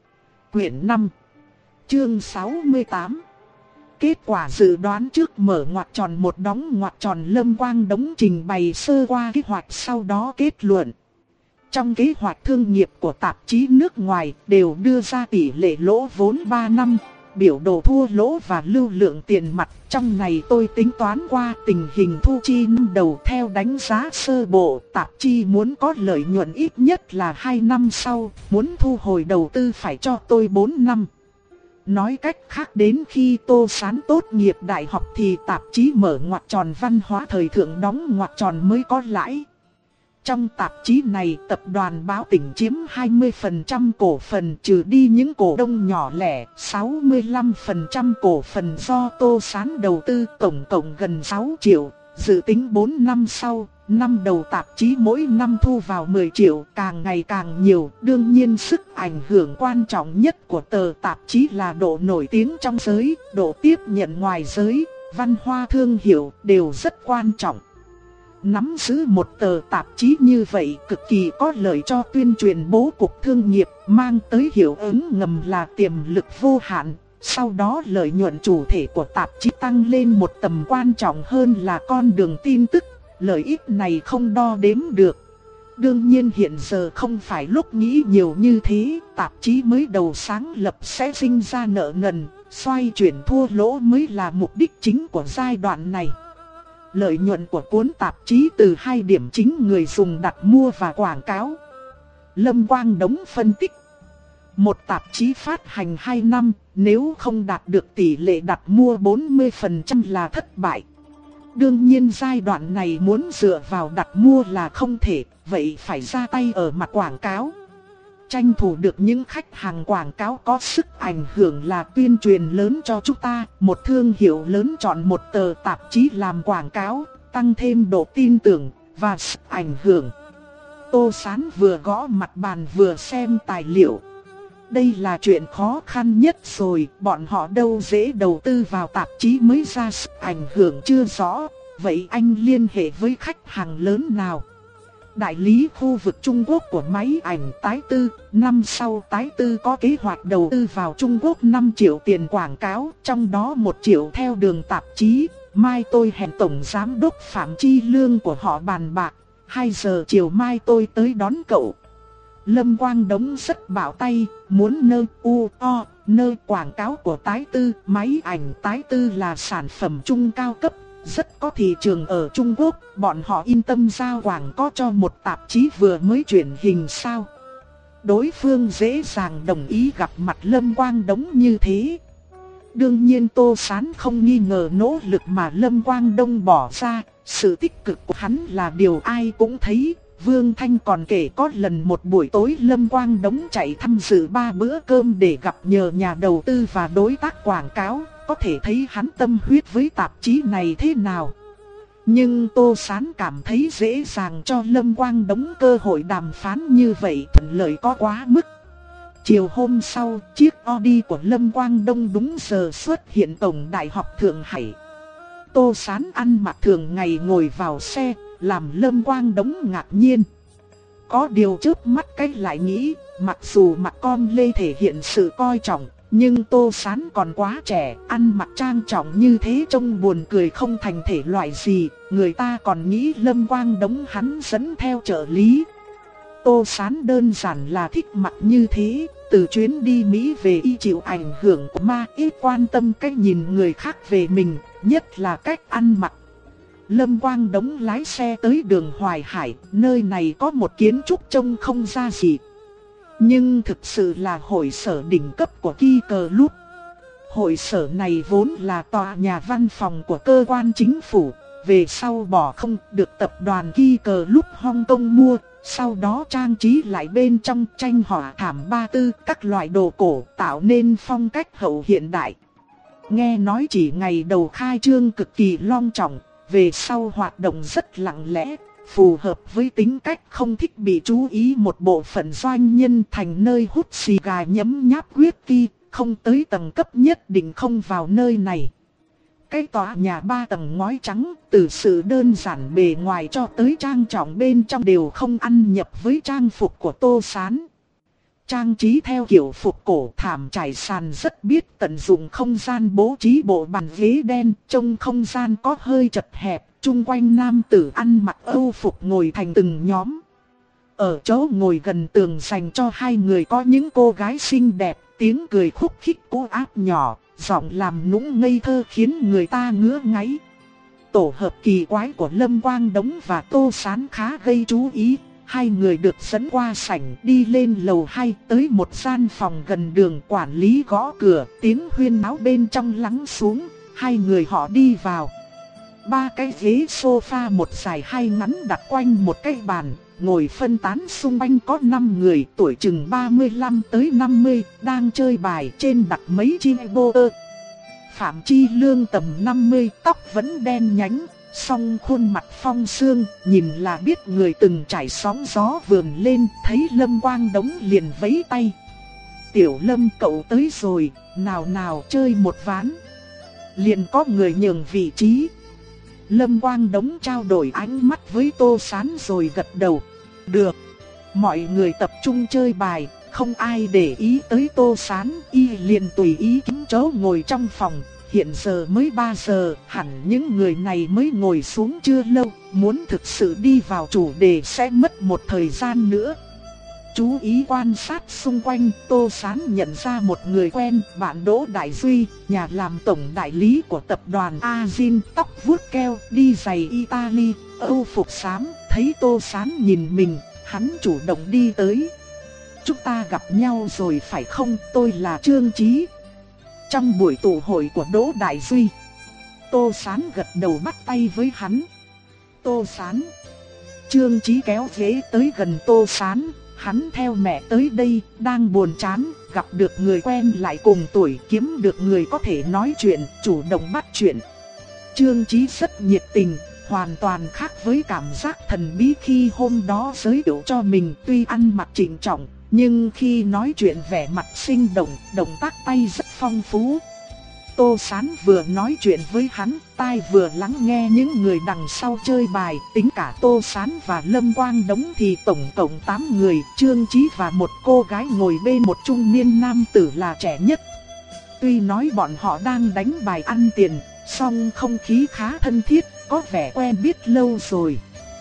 Speaker 1: Quyển năm, chương sáu mươi tám. Kết quả dự đoán trước mở ngoặc tròn một đóng ngoặc tròn. Lâm Quang Đống trình bày sơ qua kế hoạch, sau đó kết luận. Trong kế hoạch thương nghiệp của tạp chí nước ngoài đều đưa ra tỷ lệ lỗ vốn ba năm, biểu đồ thua lỗ và lưu lượng tiền mặt. Trong này tôi tính toán qua tình hình thu chi năm đầu, theo đánh giá sơ bộ, tạp chí muốn có lợi nhuận ít nhất là hai năm sau, muốn thu hồi đầu tư phải cho tôi bốn năm. Nói cách khác, đến khi Tô Sán tốt nghiệp đại học thì tạp chí mở ngoặc tròn văn hóa thời thượng đóng ngoặc tròn mới có lãi. Trong tạp chí này, tập đoàn Báo Tỉnh chiếm hai mươi phần trăm cổ phần, trừ đi những cổ đông nhỏ lẻ, sáu mươi lăm phần trăm cổ phần do Tô Sán đầu tư, tổng cộng gần sáu triệu, dự tính bốn năm sau, năm đầu tạp chí mỗi năm thu vào mười triệu, càng ngày càng nhiều. Đương nhiên sức ảnh hưởng quan trọng nhất của tờ tạp chí là độ nổi tiếng trong giới, độ tiếp nhận ngoài giới, văn hóa thương hiệu đều rất quan trọng. Nắm giữ một tờ tạp chí như vậy cực kỳ có lợi cho tuyên truyền bố cục thương nghiệp, mang tới hiệu ứng ngầm là tiềm lực vô hạn. Sau đó lợi nhuận chủ thể của tạp chí tăng lên một tầm quan trọng hơn là con đường tin tức, lợi ích này không đo đếm được. Đương nhiên hiện giờ không phải lúc nghĩ nhiều như thế, tạp chí mới đầu sáng lập sẽ sinh ra nợ nần, xoay chuyển thua lỗ mới là mục đích chính của giai đoạn này. Lợi nhuận của cuốn tạp chí từ hai điểm chính: người dùng đặt mua và quảng cáo. Lâm Quang Đống phân tích, một tạp chí phát hành hai năm, nếu không đạt được tỷ lệ đặt mua bốn mươi phần trăm là thất bại. Đương nhiên giai đoạn này muốn dựa vào đặt mua là không thể, vậy phải ra tay ở mặt quảng cáo. Tranh thủ được những khách hàng quảng cáo có sức ảnh hưởng là tuyên truyền lớn cho chúng ta. Một thương hiệu lớn chọn một tờ tạp chí làm quảng cáo, tăng thêm độ tin tưởng và sức ảnh hưởng. Tô Sán vừa gõ mặt bàn vừa xem tài liệu. Đây là chuyện khó khăn nhất rồi, bọn họ đâu dễ đầu tư vào tạp chí mới ra sức ảnh hưởng chưa rõ. Vậy anh liên hệ với khách hàng lớn nào? Đại lý khu vực Trung Quốc của máy ảnh Tái Tư. Năm sau Tái Tư có kế hoạch đầu tư vào Trung Quốc năm triệu tiền quảng cáo, trong đó một triệu theo đường tạp chí. Mai tôi hẹn Tổng Giám đốc Phạm Chi Lương của họ bàn bạc, hai giờ chiều mai tôi tới đón cậu. Lâm Quang Đống rất bảo tay, muốn nơ u o nơ quảng cáo của Tái Tư. Máy ảnh Tái Tư là sản phẩm trung cao cấp, rất có thị trường ở Trung Quốc, bọn họ yên tâm giao quảng có cho một tạp chí vừa mới chuyển hình sao? Đối phương dễ dàng đồng ý gặp mặt Lâm Quang Đống như thế. Đương nhiên Tô Sán không nghi ngờ nỗ lực mà Lâm Quang Đông bỏ ra, sự tích cực của hắn là điều ai cũng thấy. Vương Thanh còn kể có lần một buổi tối Lâm Quang Đống chạy tham dự ba bữa cơm để gặp nhờ nhà đầu tư và đối tác quảng cáo, có thể thấy hắn tâm huyết với tạp chí này thế nào. Nhưng Tô Sán cảm thấy dễ dàng cho Lâm Quang Đống cơ hội đàm phán như vậy thuận lợi có quá mức. Chiều hôm sau, chiếc Audi của Lâm Quang Đông đúng giờ xuất hiện cổng Đại học Thượng Hải. Tô Sán ăn mặc thường ngày ngồi vào xe, làm Lâm Quang Đống ngạc nhiên. Có điều chớp mắt cái lại nghĩ, mặc dù mặc con lê thể hiện sự coi trọng, nhưng Tô Sán còn quá trẻ, ăn mặc trang trọng như thế trông buồn cười không thành thể loại gì, người ta còn nghĩ Lâm Quang Đống hắn dẫn theo trợ lý. Tô Sán đơn giản là thích mặc như thế, từ chuyến đi Mỹ về y chịu ảnh hưởng của ma, ít quan tâm cách nhìn người khác về mình, nhất là cách ăn mặc. Lâm Quang Đống lái xe tới đường Hoài Hải, nơi này có một kiến trúc trông không ra gì. Nhưng thực sự là hội sở đỉnh cấp của Ki Club. Hội sở này vốn là tòa nhà văn phòng của cơ quan chính phủ, về sau bỏ không được tập đoàn Ki Club Hong Kong mua, sau đó trang trí lại bên trong tranh họa thảm ba tư các loại đồ cổ tạo nên phong cách hậu hiện đại. Nghe nói chỉ ngày đầu khai trương cực kỳ long trọng, về sau hoạt động rất lặng lẽ, phù hợp với tính cách không thích bị chú ý một bộ phận doanh nhân thành nơi hút xì gà nhấm nháp whisky, không tới tầng cấp nhất định không vào nơi này. Cái tòa nhà ba tầng ngói trắng, từ sự đơn giản bề ngoài cho tới trang trọng bên trong đều không ăn nhập với trang phục của Tô Sán. Trang trí theo kiểu phục cổ, thảm trải sàn rất biết tận dụng không gian, bố trí bộ bàn ghế đen, trông không gian có hơi chật hẹp, chung quanh nam tử ăn mặc Âu phục ngồi thành từng nhóm. Ở chỗ ngồi gần tường dành cho hai người có những cô gái xinh đẹp, tiếng cười khúc khích cô áp nhỏ, giọng làm nũng ngây thơ khiến người ta ngứa ngáy. Tổ hợp kỳ quái của Lâm Quang Đống và Tô Sán khá gây chú ý. Hai người được dẫn qua sảnh đi lên lầu hai tới một gian phòng gần đường, quản lý gõ cửa, tiếng huyên náo bên trong lắng xuống, hai người họ đi vào. Ba cái ghế sofa một dài hai ngắn đặt quanh một cái bàn, ngồi phân tán xung quanh có năm người tuổi chừng ba mươi lăm tới năm mươi, đang chơi bài, trên đặt mấy chi bô ơ. Phạm Chi Lương tầm năm mươi, tóc vẫn đen nhánh, song khuôn mặt phong sương, nhìn là biết người từng trải sóng gió vườn lên, thấy Lâm Quang Đống liền vẫy tay. Tiểu Lâm cậu tới rồi, nào nào chơi một ván. Liền có người nhường vị trí. Lâm Quang Đống trao đổi ánh mắt với Tô Sán rồi gật đầu. Được. Mọi người tập trung chơi bài, không ai để ý tới Tô Sán, y liền tùy ý kiếm chỗ ngồi trong phòng. Hiện giờ mới ba giờ, hẳn những người này mới ngồi xuống chưa lâu, muốn thực sự đi vào chủ đề sẽ mất một thời gian nữa. Chú ý quan sát xung quanh, Tô Sán nhận ra một người quen, bạn Đỗ Đại Duy, nhà làm tổng đại lý của tập đoàn Azin, tóc vuốt keo, đi giày Italy, Âu phục xám, thấy Tô Sán nhìn mình, hắn chủ động đi tới. Chúng ta gặp nhau rồi phải không, tôi là Trương Chí. Trong buổi tụ hội của Đỗ Đại Duy, Tô Sán gật đầu bắt tay với hắn. Tô Sán. Trương Chí kéo ghế tới gần Tô Sán, hắn theo mẹ tới đây, đang buồn chán, gặp được người quen lại cùng tuổi, kiếm được người có thể nói chuyện, chủ động bắt chuyện. Trương Chí rất nhiệt tình, hoàn toàn khác với cảm giác thần bí khi hôm đó giới thiệu cho mình, tuy ăn mặc trịnh trọng, nhưng khi nói chuyện vẻ mặt sinh động, động tác tay rất phong phú. Tô Sán vừa nói chuyện với hắn, tai vừa lắng nghe những người đằng sau chơi bài, tính cả Tô Sán và Lâm Quang Đống thì tổng cộng tám người, Trương Chí và một cô gái ngồi bên một trung niên nam tử là trẻ nhất. Tuy nói bọn họ đang đánh bài ăn tiền, song không khí khá thân thiết, có vẻ quen biết lâu rồi.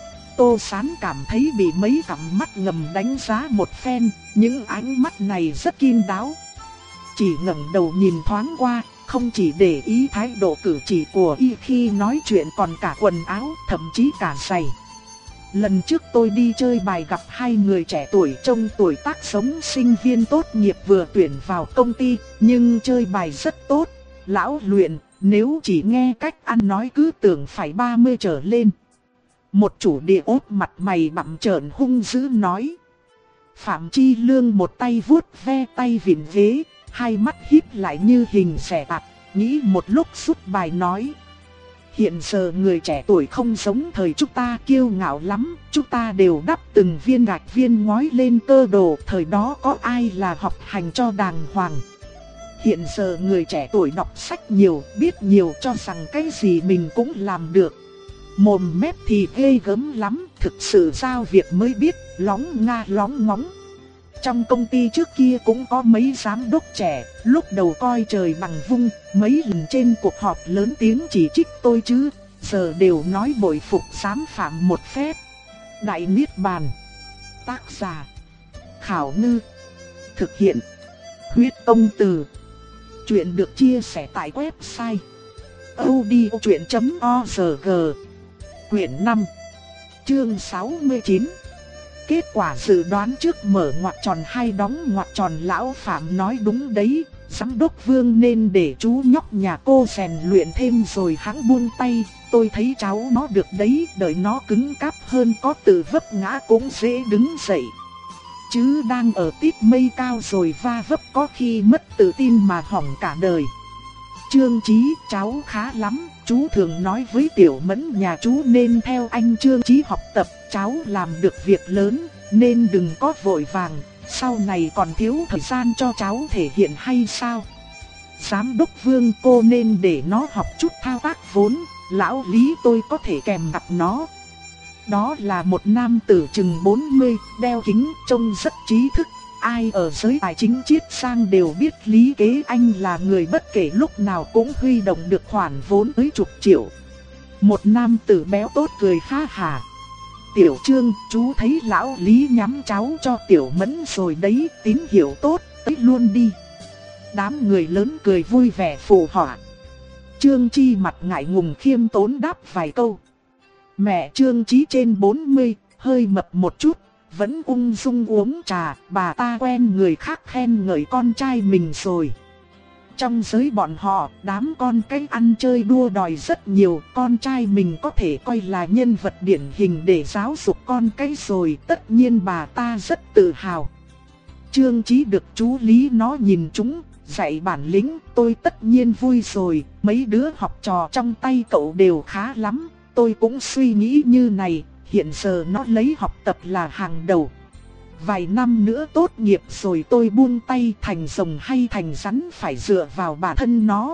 Speaker 1: Tô Sán cảm thấy bị mấy cặp mắt ngầm đánh giá một phen, những ánh mắt này rất kín đáo. Chỉ ngẩng đầu nhìn thoáng qua, không chỉ để ý thái độ cử chỉ của y khi nói chuyện còn cả quần áo, thậm chí cả giày. Lần trước tôi đi chơi bài gặp hai người trẻ tuổi trông tuổi tác giống sinh viên tốt nghiệp vừa tuyển vào công ty, nhưng chơi bài rất tốt, lão luyện, nếu chỉ nghe cách ăn nói cứ tưởng phải ba mươi trở lên. Một chủ địa ốt mặt mày bặm trợn hung dữ nói. Phạm Chi Lương một tay vuốt ve tay vịn ghế, hai mắt híp lại như hình xẻ tạt, nghĩ một lúc rút bài nói. Hiện giờ người trẻ tuổi không giống thời chúng ta kiêu ngạo lắm, chúng ta đều đắp từng viên gạch viên ngói lên cơ đồ, thời đó có ai là học hành cho đàng hoàng. Hiện giờ người trẻ tuổi đọc sách nhiều, biết nhiều, cho rằng cái gì mình cũng làm được. Mồm mép thì ghê gớm lắm, thực sự giao việc mới biết, lóng nga lóng ngóng. Trong công ty trước kia cũng có mấy giám đốc trẻ, lúc đầu coi trời bằng vung, mấy lần trên cuộc họp lớn tiếng chỉ trích tôi chứ, giờ đều nói bội phục dám phạm một phép. Đại Niết Bàn. Tác giả: Khảo Ngư. Thực hiện: Huyết Công Từ. Chuyện được chia sẻ tại website audiochuyện chấm org. Quyển năm, chương sáu mươi chín. Kết quả dự đoán trước mở ngoặc tròn hay đóng ngoặc tròn. Lão Phạm nói đúng đấy, giám đốc Vương nên để chú nhóc nhà cô rèn luyện thêm rồi hẵng buông tay. Tôi thấy cháu nó được đấy, đợi nó cứng cáp hơn có tự vấp ngã cũng dễ đứng dậy. Chứ đang ở tít mây cao rồi va vấp có khi mất tự tin mà hỏng cả đời. Trương Chí, cháu khá lắm, chú thường nói với Tiểu Mẫn nhà chú nên theo anh Trương Chí học tập, cháu làm được việc lớn, nên đừng có vội vàng, sau này còn thiếu thời gian cho cháu thể hiện hay sao? Giám đốc Vương, cô nên để nó học chút thao tác vốn, lão Lý tôi có thể kèm gặp nó. Đó là một nam tử chừng bốn mươi, đeo kính, trông rất trí thức. Ai ở giới tài chính Chiết Giang đều biết Lý Kế Anh là người bất kể lúc nào cũng huy động được khoản vốn tới chục triệu. Một nam tử béo tốt cười ha hà. Tiểu Trương, chú thấy lão Lý nhắm cháu cho Tiểu Mẫn rồi đấy, tín hiệu tốt, tới luôn đi. Đám người lớn cười vui vẻ phụ họa. Trương Chi mặt ngại ngùng khiêm tốn đáp vài câu. Mẹ Trương Chí trên bốn mươi, hơi mập một chút, vẫn ung dung uống trà, bà ta quen người khác khen ngợi con trai mình rồi. Trong giới bọn họ, đám con cái ăn chơi đua đòi rất nhiều, con trai mình có thể coi là nhân vật điển hình để giáo dục con cái rồi, tất nhiên bà ta rất tự hào. Trương Chí được chú Lý nó nhìn chúng, dạy bản lĩnh, tôi tất nhiên vui rồi, mấy đứa học trò trong tay cậu đều khá lắm, tôi cũng suy nghĩ như này. Hiện giờ nó lấy học tập là hàng đầu. Vài năm nữa tốt nghiệp rồi tôi buông tay, thành rồng hay thành rắn phải dựa vào bản thân nó.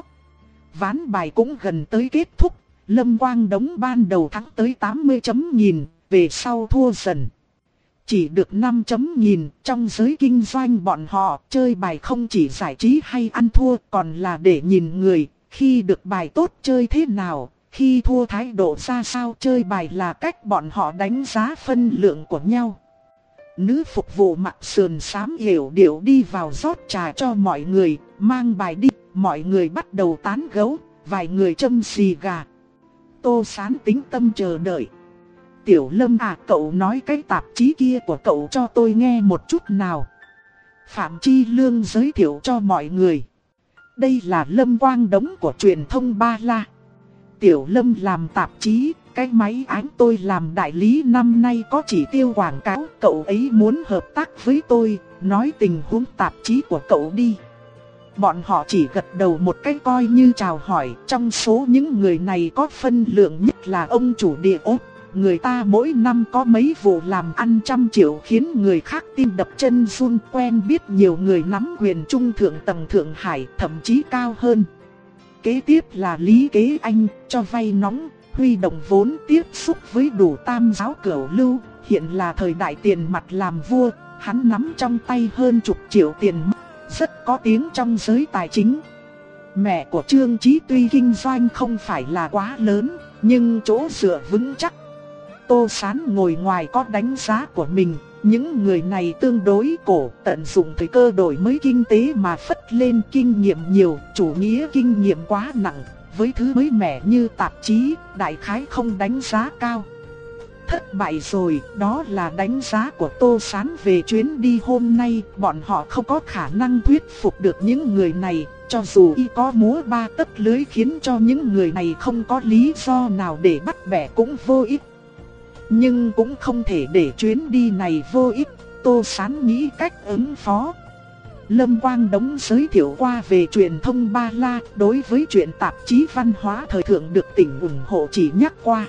Speaker 1: Ván bài cũng gần tới kết thúc. Lâm Quang Đống ban đầu thắng tới tám mươi chấm nghìn, về sau thua dần. Chỉ được năm chấm nghìn, trong giới kinh doanh bọn họ chơi bài không chỉ giải trí hay ăn thua, còn là để nhìn người, khi được bài tốt chơi thế nào. Khi thua thái độ ra sao, chơi bài là cách bọn họ đánh giá phân lượng của nhau. Nữ phục vụ mặc sườn xám hiểu điệu đi vào rót trà cho mọi người, mang bài đi, mọi người bắt đầu tán gẫu, vài người châm xì gà. Tô Sán tĩnh tâm chờ đợi. Tiểu Lâm à, cậu nói cái tạp chí kia của cậu cho tôi nghe một chút nào. Phạm Chi Lương giới thiệu cho mọi người. Đây là Lâm Quang Đống của truyền thông Ba La. Tiểu Lâm làm tạp chí, cái máy ánh tôi làm đại lý năm nay có chỉ tiêu quảng cáo. Cậu ấy muốn hợp tác với tôi, nói tình huống tạp chí của cậu đi. Bọn họ chỉ gật đầu một cái coi như chào hỏi. Trong số những người này có phân lượng nhất là ông chủ địa ốc. Người ta mỗi năm có mấy vụ làm ăn trăm triệu khiến người khác tim đập chân run. Quen biết nhiều người nắm quyền trung thượng tầng Thượng Hải, thậm chí cao hơn. Kế tiếp là Lý Kế Anh, cho vay nóng, huy động vốn, tiếp xúc với đủ tam giáo cửu lưu. Hiện là thời đại tiền mặt làm vua, hắn nắm trong tay hơn chục triệu tiền mặt, rất có tiếng trong giới tài chính. Mẹ của Trương Chí tuy kinh doanh không phải là quá lớn, nhưng chỗ dựa vững chắc. Tô Sán ngồi ngoài có đánh giá của mình. Những người này tương đối cổ, tận dụng thời cơ đổi mới kinh tế mà phất lên, kinh nghiệm nhiều, chủ nghĩa kinh nghiệm quá nặng. Với thứ mới mẻ như tạp chí, đại khái không đánh giá cao. Thất bại rồi, đó là đánh giá của Tô Sán về chuyến đi hôm nay. Bọn họ không có khả năng thuyết phục được những người này, cho dù y có múa ba tấc lưới khiến cho những người này không có lý do nào để bắt bẻ cũng vô ích. Nhưng cũng không thể để chuyến đi này vô ích, Tô Sán nghĩ cách ứng phó. Lâm Quang Đống giới thiệu qua về truyền thông Ba La, đối với chuyện tạp chí văn hóa thời thượng được tỉnh ủng hộ chỉ nhắc qua.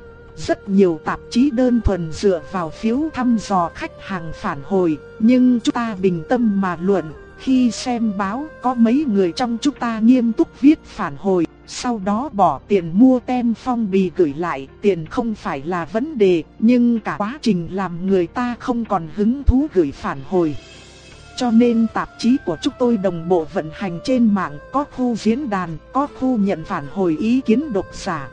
Speaker 1: Rất nhiều tạp chí đơn thuần dựa vào phiếu thăm dò khách hàng phản hồi, nhưng chúng ta bình tâm mà luận, khi xem báo có mấy người trong chúng ta nghiêm túc viết phản hồi, sau đó bỏ tiền mua tem phong bì gửi lại, tiền không phải là vấn đề, nhưng cả quá trình làm người ta không còn hứng thú gửi phản hồi. Cho nên tạp chí của chúng tôi đồng bộ vận hành trên mạng, có khu diễn đàn, có khu nhận phản hồi ý kiến độc giả.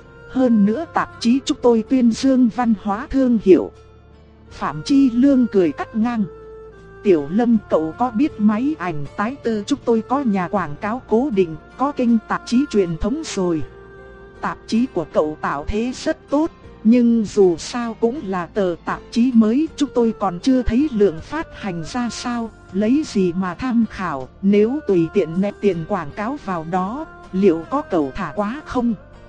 Speaker 1: Hơn nữa tạp chí chúng tôi tuyên dương văn hóa thương hiệu. Phạm Chi Lương cười cắt ngang. Tiểu Lâm, cậu có biết máy ảnh tái tư chúng tôi có nhà quảng cáo cố định, có kênh tạp chí truyền thống rồi. Tạp chí của cậu tạo thế rất tốt, nhưng dù sao cũng là tờ tạp chí mới, chúng tôi còn chưa thấy lượng phát hành ra sao, lấy gì mà tham khảo, nếu tùy tiện ném tiền quảng cáo vào đó, liệu có cậu thả quá không?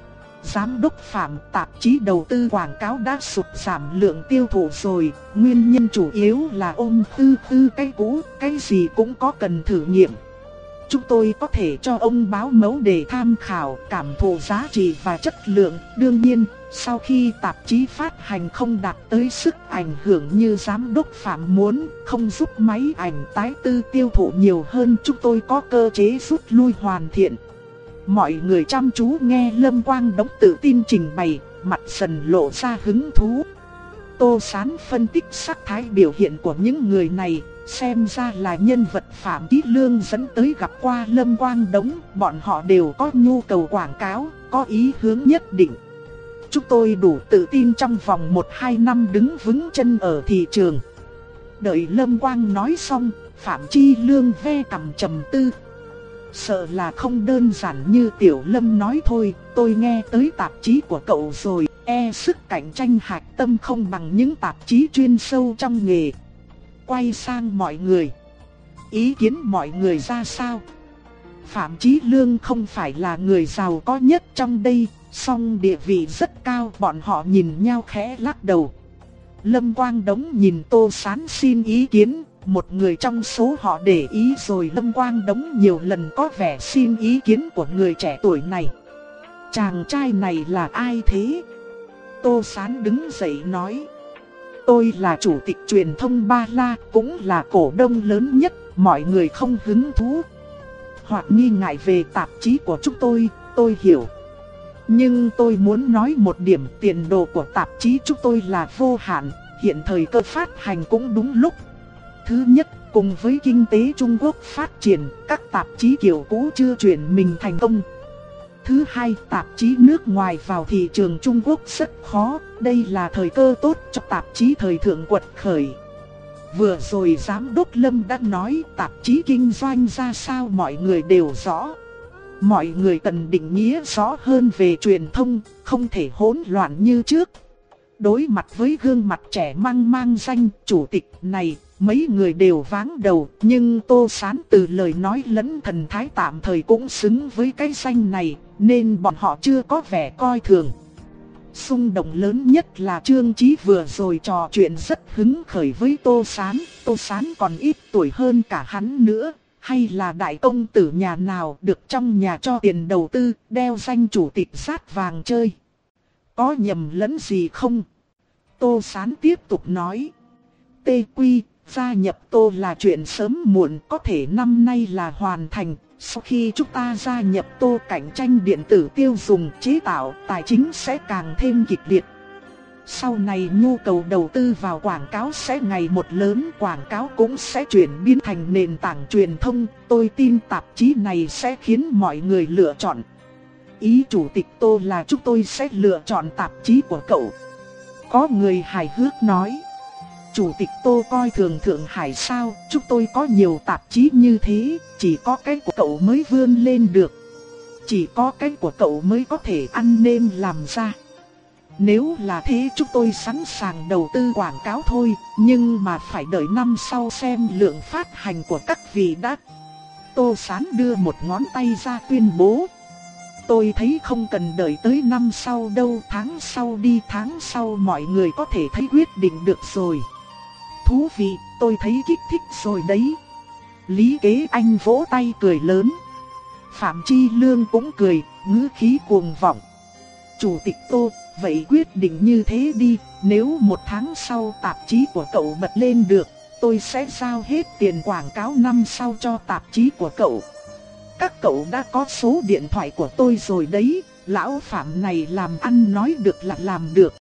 Speaker 1: Giám đốc Phạm, tạp chí đầu tư quảng cáo đã sụt giảm lượng tiêu thụ rồi, nguyên nhân chủ yếu là ôm tư tư cái cũ, cái gì cũng có cần thử nghiệm. Chúng tôi có thể cho ông báo mẫu để tham khảo, cảm thụ giá trị và chất lượng. Đương nhiên, sau khi tạp chí phát hành không đạt tới sức ảnh hưởng như giám đốc Phạm muốn, không giúp máy ảnh tái tư tiêu thụ nhiều hơn, chúng tôi có cơ chế rút lui hoàn thiện. Mọi người chăm chú nghe Lâm Quang Đống tự tin trình bày, mặt dần lộ ra hứng thú. Tô Sán phân tích sắc thái biểu hiện của những người này, xem ra là nhân vật Phạm Chí Lương dẫn tới gặp qua Lâm Quang Đống, bọn họ đều có nhu cầu quảng cáo, có ý hướng nhất định. Chúng tôi đủ tự tin trong vòng một hai năm đứng vững chân ở thị trường. Đợi Lâm Quang nói xong, Phạm Chí Lương ve cằm trầm tư. Sợ là không đơn giản như Tiểu Lâm nói thôi, tôi nghe tới tạp chí của cậu rồi, e sức cạnh tranh hạch tâm không bằng những tạp chí chuyên sâu trong nghề. Quay sang mọi người, ý kiến mọi người ra sao? Phạm Chí Lương không phải là người giàu có nhất trong đây, song địa vị rất cao, bọn họ nhìn nhau khẽ lắc đầu. Lâm Quang Đống nhìn Tô Sán xin ý kiến. Một người trong số họ để ý rồi. Lâm Quang Đống nhiều lần có vẻ xin ý kiến của người trẻ tuổi này. Chàng trai này là ai thế? Tô Sán đứng dậy nói. Tôi là chủ tịch truyền thông Ba La, cũng là cổ đông lớn nhất. Mọi người không hứng thú hoặc nghi ngại về tạp chí của chúng tôi, tôi hiểu. Nhưng tôi muốn nói một điểm, tiền đồ của tạp chí chúng tôi là vô hạn. Hiện thời cơ phát hành cũng đúng lúc. Thứ nhất, cùng với kinh tế Trung Quốc phát triển, các tạp chí kiểu cũ chưa chuyển mình thành công. Thứ hai, tạp chí nước ngoài vào thị trường Trung Quốc rất khó, đây là thời cơ tốt cho tạp chí thời thượng quật khởi. Vừa rồi giám đốc Lâm đã nói tạp chí kinh doanh ra sao mọi người đều rõ. Mọi người cần định nghĩa rõ hơn về truyền thông, không thể hỗn loạn như trước. Đối mặt với gương mặt trẻ mang mang danh chủ tịch này, mấy người đều váng đầu, nhưng Tô Sán từ lời nói lẫn thần thái tạm thời cũng xứng với cái danh này, nên bọn họ chưa có vẻ coi thường. Xung động lớn nhất là Trương Chí vừa rồi trò chuyện rất hứng khởi với Tô Sán, Tô Sán còn ít tuổi hơn cả hắn nữa, hay là đại công tử nhà nào được trong nhà cho tiền đầu tư, đeo danh chủ tịch sát vàng chơi. Có nhầm lẫn gì không? Tô Sán tiếp tục nói. Tê Quy, gia nhập Tô là chuyện sớm muộn, có thể năm nay là hoàn thành. Sau khi chúng ta gia nhập Tô, cạnh tranh điện tử tiêu dùng, chế tạo, tài chính sẽ càng thêm kịch liệt. Sau này nhu cầu đầu tư vào quảng cáo sẽ ngày một lớn, quảng cáo cũng sẽ chuyển biến thành nền tảng truyền thông. Tôi tin tạp chí này sẽ khiến mọi người lựa chọn. Ý chủ tịch Tô là chúng tôi sẽ lựa chọn tạp chí của cậu. Có người hài hước nói. Chủ tịch Tô coi thường Thượng Hải sao? Chúng tôi có nhiều tạp chí như thế, chỉ có cái của cậu mới vươn lên được. Chỉ có cái của cậu mới có thể ăn nên làm ra. Nếu là thế chúng tôi sẵn sàng đầu tư quảng cáo thôi, nhưng mà phải đợi năm sau xem lượng phát hành của các vị đã. Tô Sán đưa một ngón tay ra tuyên bố. Tôi thấy không cần đợi tới năm sau đâu, tháng sau đi, tháng sau mọi người có thể thấy quyết định được rồi. Thú vị, tôi thấy kích thích rồi đấy. Lý Kế Anh vỗ tay cười lớn. Phạm Chi Lương cũng cười, ngữ khí cuồng vọng. Chủ tịch Tô, vậy quyết định như thế đi, nếu một tháng sau tạp chí của cậu bật lên được, tôi sẽ giao hết tiền quảng cáo năm sau cho tạp chí của cậu. Các cậu đã có số điện thoại của tôi rồi đấy, lão Phạm này làm ăn nói được là làm được.